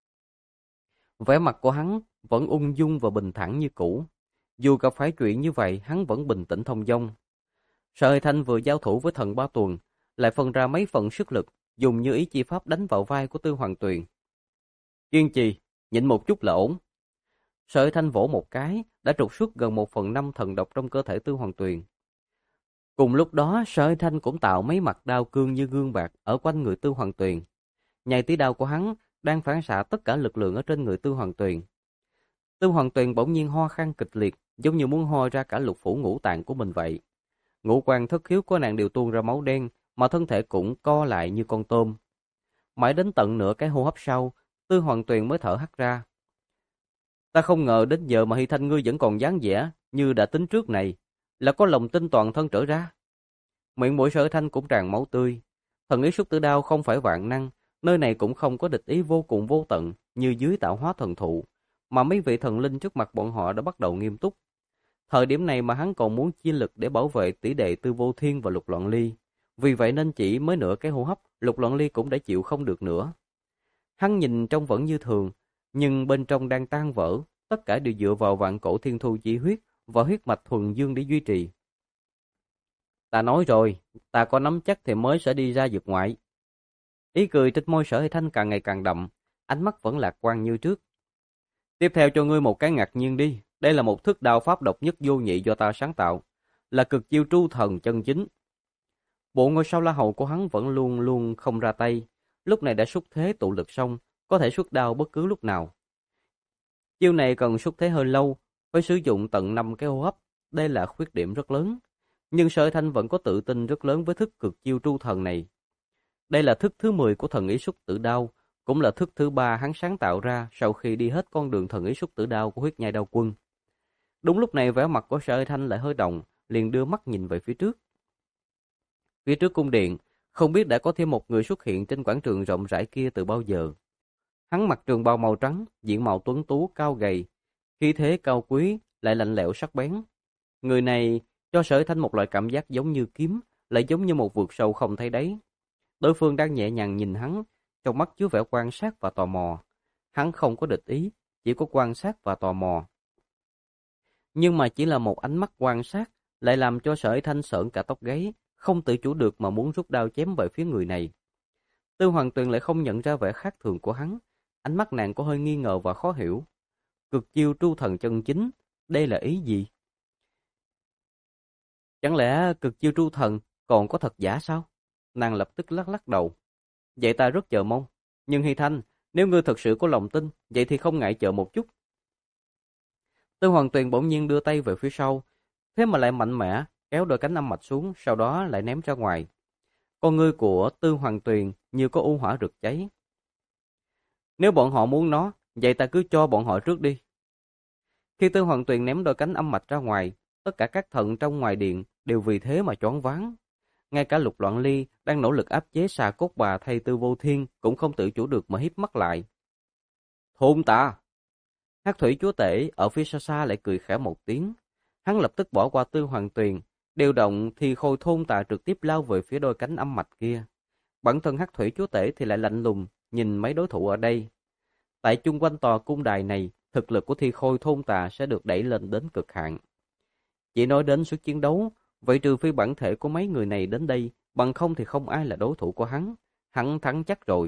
Vẻ mặt của hắn vẫn ung dung và bình thản như cũ. Dù gặp phải chuyện như vậy, hắn vẫn bình tĩnh thông dong. Sở Hy Thanh vừa giao thủ với thần Ba Tuần, lại phân ra mấy phần sức lực, dùng như ý chi pháp đánh vào vai của Tư Hoàng Tuyền. Kiên trì, nhịn một chút là ổn. Sở Hy Thanh vỗ một cái, đã trục xuất gần 1/5 thần độc trong cơ thể Tư Hoàng Tuyền. Cùng lúc đó, Sở Hy Thanh cũng tạo mấy mặt đao cương như gương bạc ở quanh người Tư Hoàng Tuyền. Nhảy tí đao của hắn đang phản xạ tất cả lực lượng ở trên người Tư Hoàng Tuyền. Tư Hoàng Tuyền bỗng nhiên ho khan kịch liệt, giống như muốn ho ra cả lục phủ ngũ tạng của mình vậy. Ngũ quan thất khiếu của nàng đều tuôn ra máu đen, mà thân thể cũng co lại như con tôm. Mãi đến tận nửa cái hô hấp sau, Tư Hoàng Tuyền mới thở hắt ra. Ta không ngờ đến giờ mà Hy Thanh ngươi vẫn còn dáng vẻ như đã tính trước này, là có lòng tin toàn thân trở ra. Miệng mũi Sở Thanh cũng tràn máu tươi. Thần ý Xuất Tử Đao không phải vạn năng, nơi này cũng không có địch ý vô cùng vô tận như dưới tạo hóa thần thụ, mà mấy vị thần linh trước mặt bọn họ đã bắt đầu nghiêm túc. Thời điểm này mà hắn còn muốn chia lực để bảo vệ tỷ đệ Tư Vô Thiên và Lục Loạn Ly. Vì vậy nên chỉ mới nửa cái hô hấp, Lục Loạn Ly cũng đã chịu không được nữa. Hắn nhìn trông vẫn như thường, nhưng bên trong đang tan vỡ, tất cả đều dựa vào vạn cổ thiên thu chi huyết và huyết mạch thuần dương để duy trì. Ta nói rồi, ta có nắm chắc thì mới sẽ đi ra vực ngoại. Ý cười trên môi Sở Hy Thanh càng ngày càng đậm, ánh mắt vẫn lạc quan như trước. Tiếp theo cho ngươi một cái ngạc nhiên đi, đây là một thức đao pháp độc nhất vô nhị do ta sáng tạo, là cực chiêu tru thần chân chính. Bộ ngôi sao La Hầu của hắn vẫn luôn luôn không ra tay, lúc này đã xuất thế tụ lực xong, có thể xuất đao bất cứ lúc nào. Chiêu này cần xuất thế hơi lâu, phải sử dụng tận 5 cái hô hấp, đây là khuyết điểm rất lớn. Nhưng Sở Hy Thanh vẫn có tự tin rất lớn với thức cực chiêu tru thần này. Đây là thức thứ 10 của thần ý Xuất Tử Đao, cũng là thức thứ ba hắn sáng tạo ra sau khi đi hết con đường thần ý xuất tử đao của huyết nhai đao quân. Đúng lúc này vẻ mặt của Sở Thanh lại hơi động, liền đưa mắt nhìn về phía trước. Phía trước cung điện, không biết đã có thêm một người xuất hiện trên quảng trường rộng rãi kia từ bao giờ. Hắn mặc trường bào màu trắng, diện mạo tuấn tú cao gầy, khí thế cao quý lại lạnh lẽo sắc bén. Người này cho Sở Thanh một loại cảm giác giống như kiếm, lại giống như một vực sâu không thấy đáy. Đối phương đang nhẹ nhàng nhìn hắn, trong mắt chứa vẻ quan sát và tò mò. Hắn không có địch ý, chỉ có quan sát và tò mò. Nhưng mà chỉ là một ánh mắt quan sát, lại làm cho Sở Thanh sởn cả tóc gáy, không tự chủ được mà muốn rút đao chém về phía người này. Tư Hoàng Tuyền lại không nhận ra vẻ khác thường của hắn, ánh mắt nàng có hơi nghi ngờ và khó hiểu. Cực chiêu tru thần chân chính, đây là ý gì? Chẳng lẽ cực chiêu tru thần còn có thật giả sao? Nàng lập tức lắc lắc đầu. Vậy ta rất chờ mong. Nhưng Hy Thanh, nếu ngươi thật sự có lòng tin, vậy thì không ngại chờ một chút. Tư Hoàng Tuyền bỗng nhiên đưa tay về phía sau, thế mà lại mạnh mẽ kéo đôi cánh âm mạch xuống, sau đó lại ném ra ngoài. Con ngươi của Tư Hoàng Tuyền như có u hỏa rực cháy. Nếu bọn họ muốn nó, vậy ta cứ cho bọn họ trước đi. Khi Tư Hoàng Tuyền ném đôi cánh âm mạch ra ngoài, tất cả các thần trong ngoài điện đều vì thế mà choáng váng. Ngay cả Lục Loạn Ly đang nỗ lực áp chế xà cốt bà thay Tư Vô Thiên cũng không tự chủ được mà híp mắt lại. Thôn ta! Hắc thủy chúa tể ở phía xa xa lại cười khẽ một tiếng. Hắn lập tức bỏ qua Tư Hoàng Tuyền, điều động thì khôi thôn tà trực tiếp lao về phía đôi cánh âm mạch kia. Bản thân Hắc thủy chúa tể thì lại lạnh lùng nhìn mấy đối thủ ở đây. Tại chung quanh tòa cung đài này, thực lực của thi khôi thôn tà sẽ được đẩy lên đến cực hạn. Chỉ nói đến sức chiến đấu, vậy trừ phi bản thể của mấy người này đến đây, bằng không thì không ai là đối thủ của hắn. Hắn thắng chắc rồi.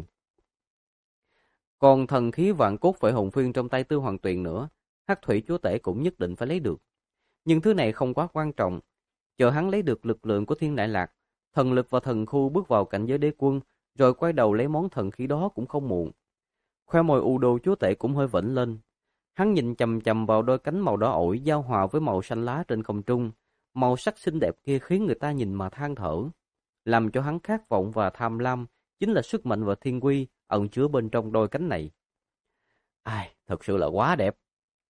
Còn thần khí vạn cốt phệ hồn phiên trong tay Tư Hoàng Tuyền nữa, Hắc thủy chúa tể cũng nhất định phải lấy được. Nhưng thứ này không quá quan trọng. Chờ hắn lấy được lực lượng của Thiên Đại Lạc, thần lực và thần khu bước vào cảnh giới đế quân, rồi quay đầu lấy món thần khí đó cũng không muộn. Khoe môi U Đô chúa tể cũng hơi vểnh lên. Hắn nhìn chằm chằm vào đôi cánh màu đỏ ổi giao hòa với màu xanh lá trên không trung. Màu sắc xinh đẹp kia khiến người ta nhìn mà than thở. Làm cho hắn khát vọng và tham lam chính là sức mạnh và thiên quy ẩn chứa bên trong đôi cánh này. Ai, thật sự là quá đẹp.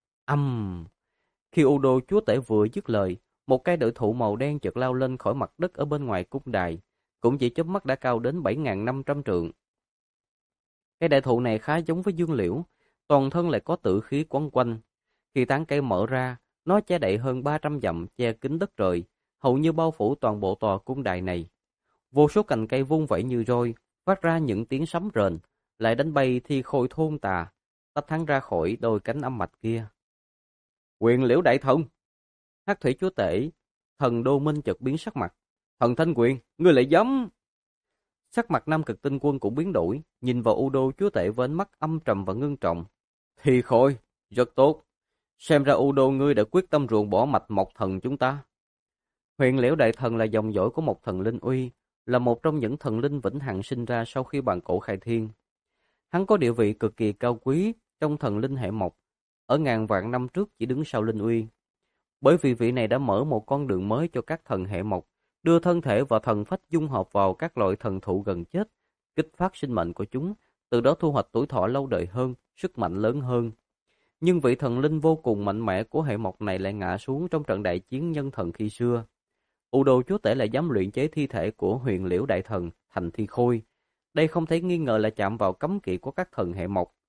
Khi U Đô chúa tể vừa dứt lời, một cây đại thụ màu đen chợt lao lên khỏi mặt đất ở bên ngoài cung đài, cũng chỉ chớp mắt đã cao đến 7.500 trượng. Cây đại thụ này khá giống với dương liễu, toàn thân lại có tử khí quấn quanh. Khi tán cây mở ra, nó che đậy hơn 300 dặm, che kín đất trời, hầu như bao phủ toàn bộ tòa cung đài này. Vô số cành cây vung vẩy như roi, phát ra những tiếng sấm rền, lại đánh bay thi khôi thôn tà, tách hắn ra khỏi đôi cánh âm mạch kia. Quyền liễu đại thần! Hắc thủy chúa tể, thần Đô Minh chợt biến sắc mặt. Thần Thanh Quyền, ngươi lại dám! Sắc mặt Nam Cực Tinh Quân cũng biến đổi, nhìn vào U Đô chúa tể với ánh mắt âm trầm và ngưng trọng. Thì khôi, rất tốt. Xem ra U Đô ngươi đã quyết tâm ruồng bỏ mạch Mộc Thần chúng ta. Huyền Liễu đại thần là dòng dõi của Mộc Thần Linh Uy, là một trong những thần linh vĩnh hằng sinh ra sau khi bàn cổ khai thiên. Hắn có địa vị cực kỳ cao quý trong thần linh hệ Mộc, ở ngàn vạn năm trước chỉ đứng sau Linh Uy. Bởi vì vị này đã mở một con đường mới cho các thần hệ Mộc, đưa thân thể và thần phách dung hợp vào các loại thần thụ gần chết, kích phát sinh mệnh của chúng, từ đó thu hoạch tuổi thọ lâu đời hơn, sức mạnh lớn hơn. Nhưng vị thần linh vô cùng mạnh mẽ của hệ Mộc này lại ngã xuống trong trận đại chiến nhân thần khi xưa. U Đô chúa tể lại dám luyện chế thi thể của Huyền Liễu đại thần thành thi khôi. Đây không thể nghi ngờ là chạm vào cấm kỵ của các thần hệ Mộc.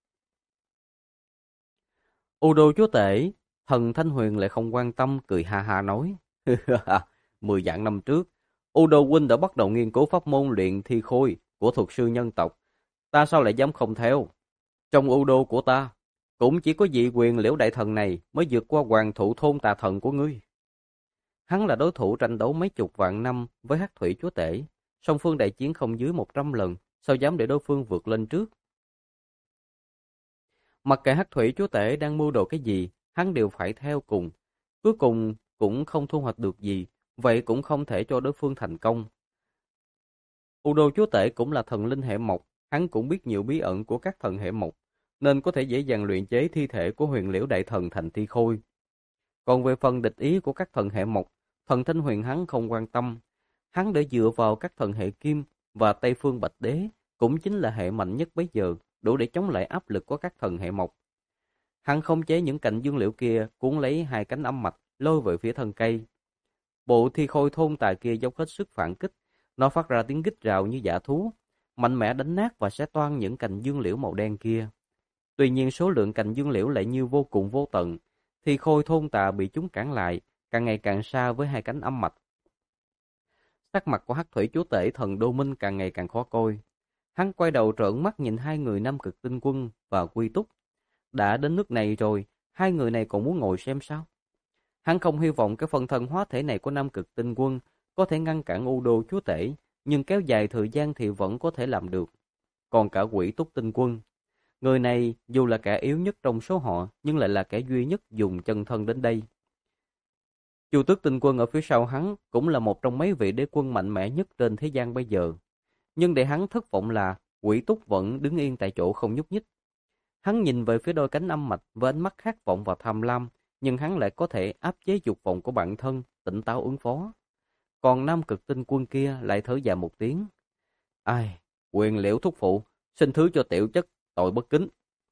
U Đô chúa tể, thần Thanh Huyền lại không quan tâm, cười ha ha nói. 10 vạn năm trước, U Đô huynh đã bắt đầu nghiên cứu pháp môn luyện thi khôi của thuật sư nhân tộc. Ta sao lại dám không theo? Trong U Đô của ta, cũng chỉ có vị Huyền Liễu đại thần này mới vượt qua hoàng thụ thôn tà thần của ngươi. Hắn là đối thủ tranh đấu mấy chục vạn năm với Hắc thủy chúa tể, song phương đại chiến không dưới 100 lần, sao dám để đối phương vượt lên trước? Mặc kệ Hắc thủy chúa tể đang mưu đồ cái gì, hắn đều phải theo cùng. Cuối cùng cũng không thu hoạch được gì, vậy cũng không thể cho đối phương thành công. U Đô chúa tể cũng là thần linh hệ Mộc, hắn cũng biết nhiều bí ẩn của các thần hệ Mộc, nên có thể dễ dàng luyện chế thi thể của Huyền Liễu đại thần thành thi khôi. Còn về phần địch ý của các thần hệ Mộc, thần Thanh Huyền hắn không quan tâm. Hắn đã dựa vào các thần hệ Kim và Tây Phương Bạch Đế, cũng chính là hệ mạnh nhất bấy giờ, đủ để chống lại áp lực của các thần hệ mộc. Hắn khống chế những cành dương liễu kia, cuốn lấy hai cánh âm mạch, lôi về phía thân cây. Bộ thi khôi thôn tà kia dốc hết sức phản kích, nó phát ra tiếng rít rào như dã thú, mạnh mẽ đánh nát và xé toang những cành dương liễu màu đen kia. Tuy nhiên số lượng cành dương liễu lại như vô cùng vô tận, thi khôi thôn tà bị chúng cản lại, càng ngày càng xa với hai cánh âm mạch. Sắc mặt của Hắc Thủy Chúa Tể thần Đô Minh càng ngày càng khó coi. Hắn quay đầu trợn mắt nhìn hai người Nam Cực Tinh Quân và Quy Túc. Đã đến nước này rồi, hai người này còn muốn ngồi xem sao? Hắn không hy vọng cái phần thân hóa thể này của Nam Cực Tinh Quân có thể ngăn cản U Đô Chúa Tể, nhưng kéo dài thời gian thì vẫn có thể làm được. Còn cả Quỷ Túc Tinh Quân, người này dù là kẻ yếu nhất trong số họ, nhưng lại là kẻ duy nhất dùng chân thân đến đây. Chu Tước Tinh Quân ở phía sau hắn cũng là một trong mấy vị đế quân mạnh mẽ nhất trên thế gian bây giờ. Nhưng để hắn thất vọng là Quỷ Túc vẫn đứng yên tại chỗ không nhúc nhích. Hắn nhìn về phía đôi cánh âm mạch với ánh mắt khát vọng và tham lam, nhưng hắn lại có thể áp chế dục vọng của bản thân, tỉnh táo ứng phó. Còn Nam Cực Tinh Quân kia lại thở dài một tiếng. Ai, quyền liễu thúc phụ, xin thứ cho tiểu chất tội bất kính.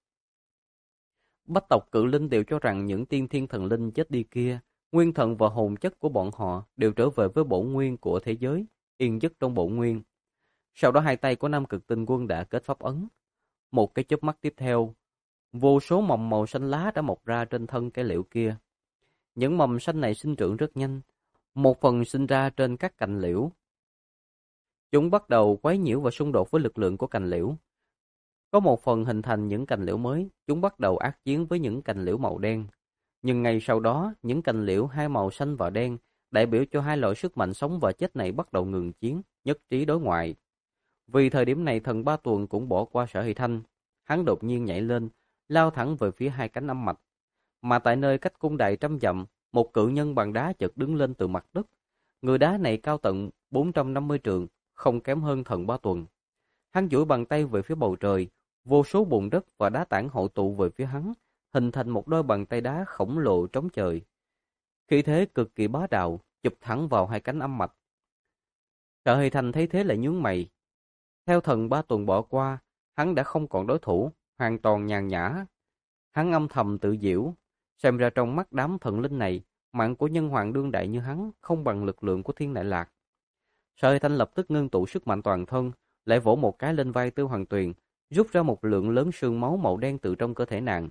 Bách tộc Cự Linh đều cho rằng những tiên thiên thần linh chết đi kia, nguyên thần và hồn chất của bọn họ đều trở về với bổn nguyên của thế giới, yên giấc trong bổn nguyên. Sau đó hai tay của Nam Cực Tinh Quân đã kết pháp ấn. Một cái chớp mắt tiếp theo, vô số mầm màu xanh lá đã mọc ra trên thân cây liễu kia. Những mầm xanh này sinh trưởng rất nhanh, một phần sinh ra trên các cành liễu. Chúng bắt đầu quấy nhiễu và xung đột với lực lượng của cành liễu. Có một phần hình thành những cành liễu mới, chúng bắt đầu ác chiến với những cành liễu màu đen. Nhưng ngay sau đó, những cành liễu hai màu xanh và đen, đại biểu cho hai loại sức mạnh sống và chết này bắt đầu ngừng chiến, nhất trí đối ngoại. Vì thời điểm này thần Ba Tuần cũng bỏ qua Sở Hy Thanh, hắn đột nhiên nhảy lên, lao thẳng về phía hai cánh âm mạch. Mà tại nơi cách cung đài trăm dặm, một cự nhân bằng đá chợt đứng lên từ mặt đất. Người đá này cao tận 450 trượng, không kém hơn thần Ba Tuần. Hắn duỗi bàn tay về phía bầu trời, vô số bùn đất và đá tảng hội tụ về phía hắn, hình thành một đôi bàn tay đá khổng lồ trống trời. Khí thế cực kỳ bá đạo, chụp thẳng vào hai cánh âm mạch. Sở Hy Thanh thấy thế lại nhướng mày. Theo thần Ba Tuần bỏ qua, hắn đã không còn đối thủ, hoàn toàn nhàn nhã. Hắn âm thầm tự giễu, xem ra trong mắt đám thần linh này, mạng của nhân hoàng đương đại như hắn không bằng lực lượng của Thiên Đại Lạc. Sở Hy Thanh lập tức ngưng tụ sức mạnh toàn thân, lại vỗ một cái lên vai Tư Hoàng Tuyền, rút ra một lượng lớn sương máu màu đen từ trong cơ thể nàng.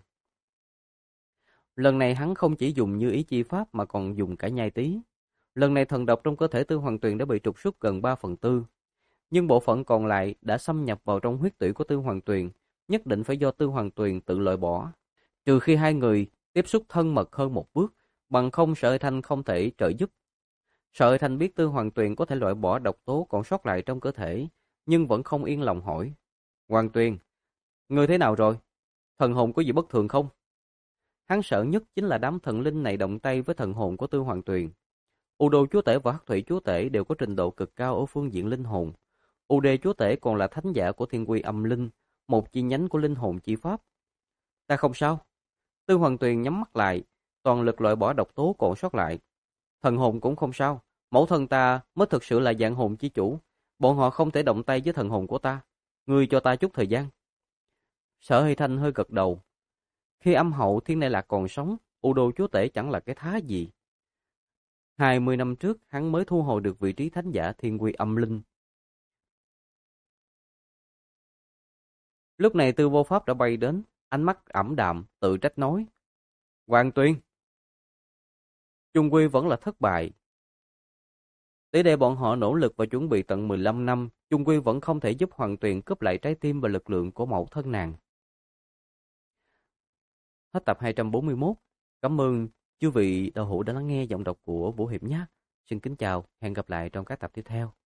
Lần này hắn không chỉ dùng như ý chi pháp mà còn dùng cả nhai tí. Lần này thần độc trong cơ thể Tư Hoàng Tuyền đã bị trục xuất gần 3/4. Nhưng bộ phận còn lại đã xâm nhập vào trong huyết tủy của Tư Hoàng Tuyền, nhất định phải do Tư Hoàng Tuyền tự loại bỏ. Trừ khi hai người tiếp xúc thân mật hơn một bước, bằng không Sở Hy Thanh không thể trợ giúp. Sở Hy Thanh biết Tư Hoàng Tuyền có thể loại bỏ độc tố còn sót lại trong cơ thể, nhưng vẫn không yên lòng hỏi. Hoàng Tuyền, người thế nào rồi? Thần hồn có gì bất thường không? Hắn sợ nhất chính là đám thần linh này động tay với thần hồn của Tư Hoàng Tuyền. U Đô Chúa Tể và Hắc Thủy Chúa Tể đều có trình độ cực cao ở phương diện linh hồn. U Đê Chúa Tể còn là thánh giả của Thiên Quy Âm Linh, một chi nhánh của linh hồn chi pháp. Ta không sao. Tư Hoàng Tuyền nhắm mắt lại, toàn lực loại bỏ độc tố còn sót lại. Thần hồn cũng không sao, mẫu thân ta mới thực sự là dạng hồn chi chủ. Bọn họ không thể động tay với thần hồn của ta. Ngươi cho ta chút thời gian. Sở Hy Thanh hơi gật đầu. Khi âm hậu Thiên Đại Lạc còn sống, U Đô Chúa Tể chẳng là cái thá gì. 20 năm trước, hắn mới thu hồi được vị trí thánh giả Thiên Quy Âm Linh. Lúc này Tư Vô Pháp đã bay đến, ánh mắt ảm đạm, tự trách nói. Hoàng Tuyền, chung quy vẫn là thất bại. Tới đây bọn họ nỗ lực và chuẩn bị tận 15 năm, chung quy vẫn không thể giúp Hoàng Tuyền cướp lại trái tim và lực lượng của mẫu thân nàng. Hết tập 241. Cảm ơn chư vị đạo hữu đã lắng nghe giọng đọc của Vũ Hiệp nhé. Xin kính chào, hẹn gặp lại trong các tập tiếp theo.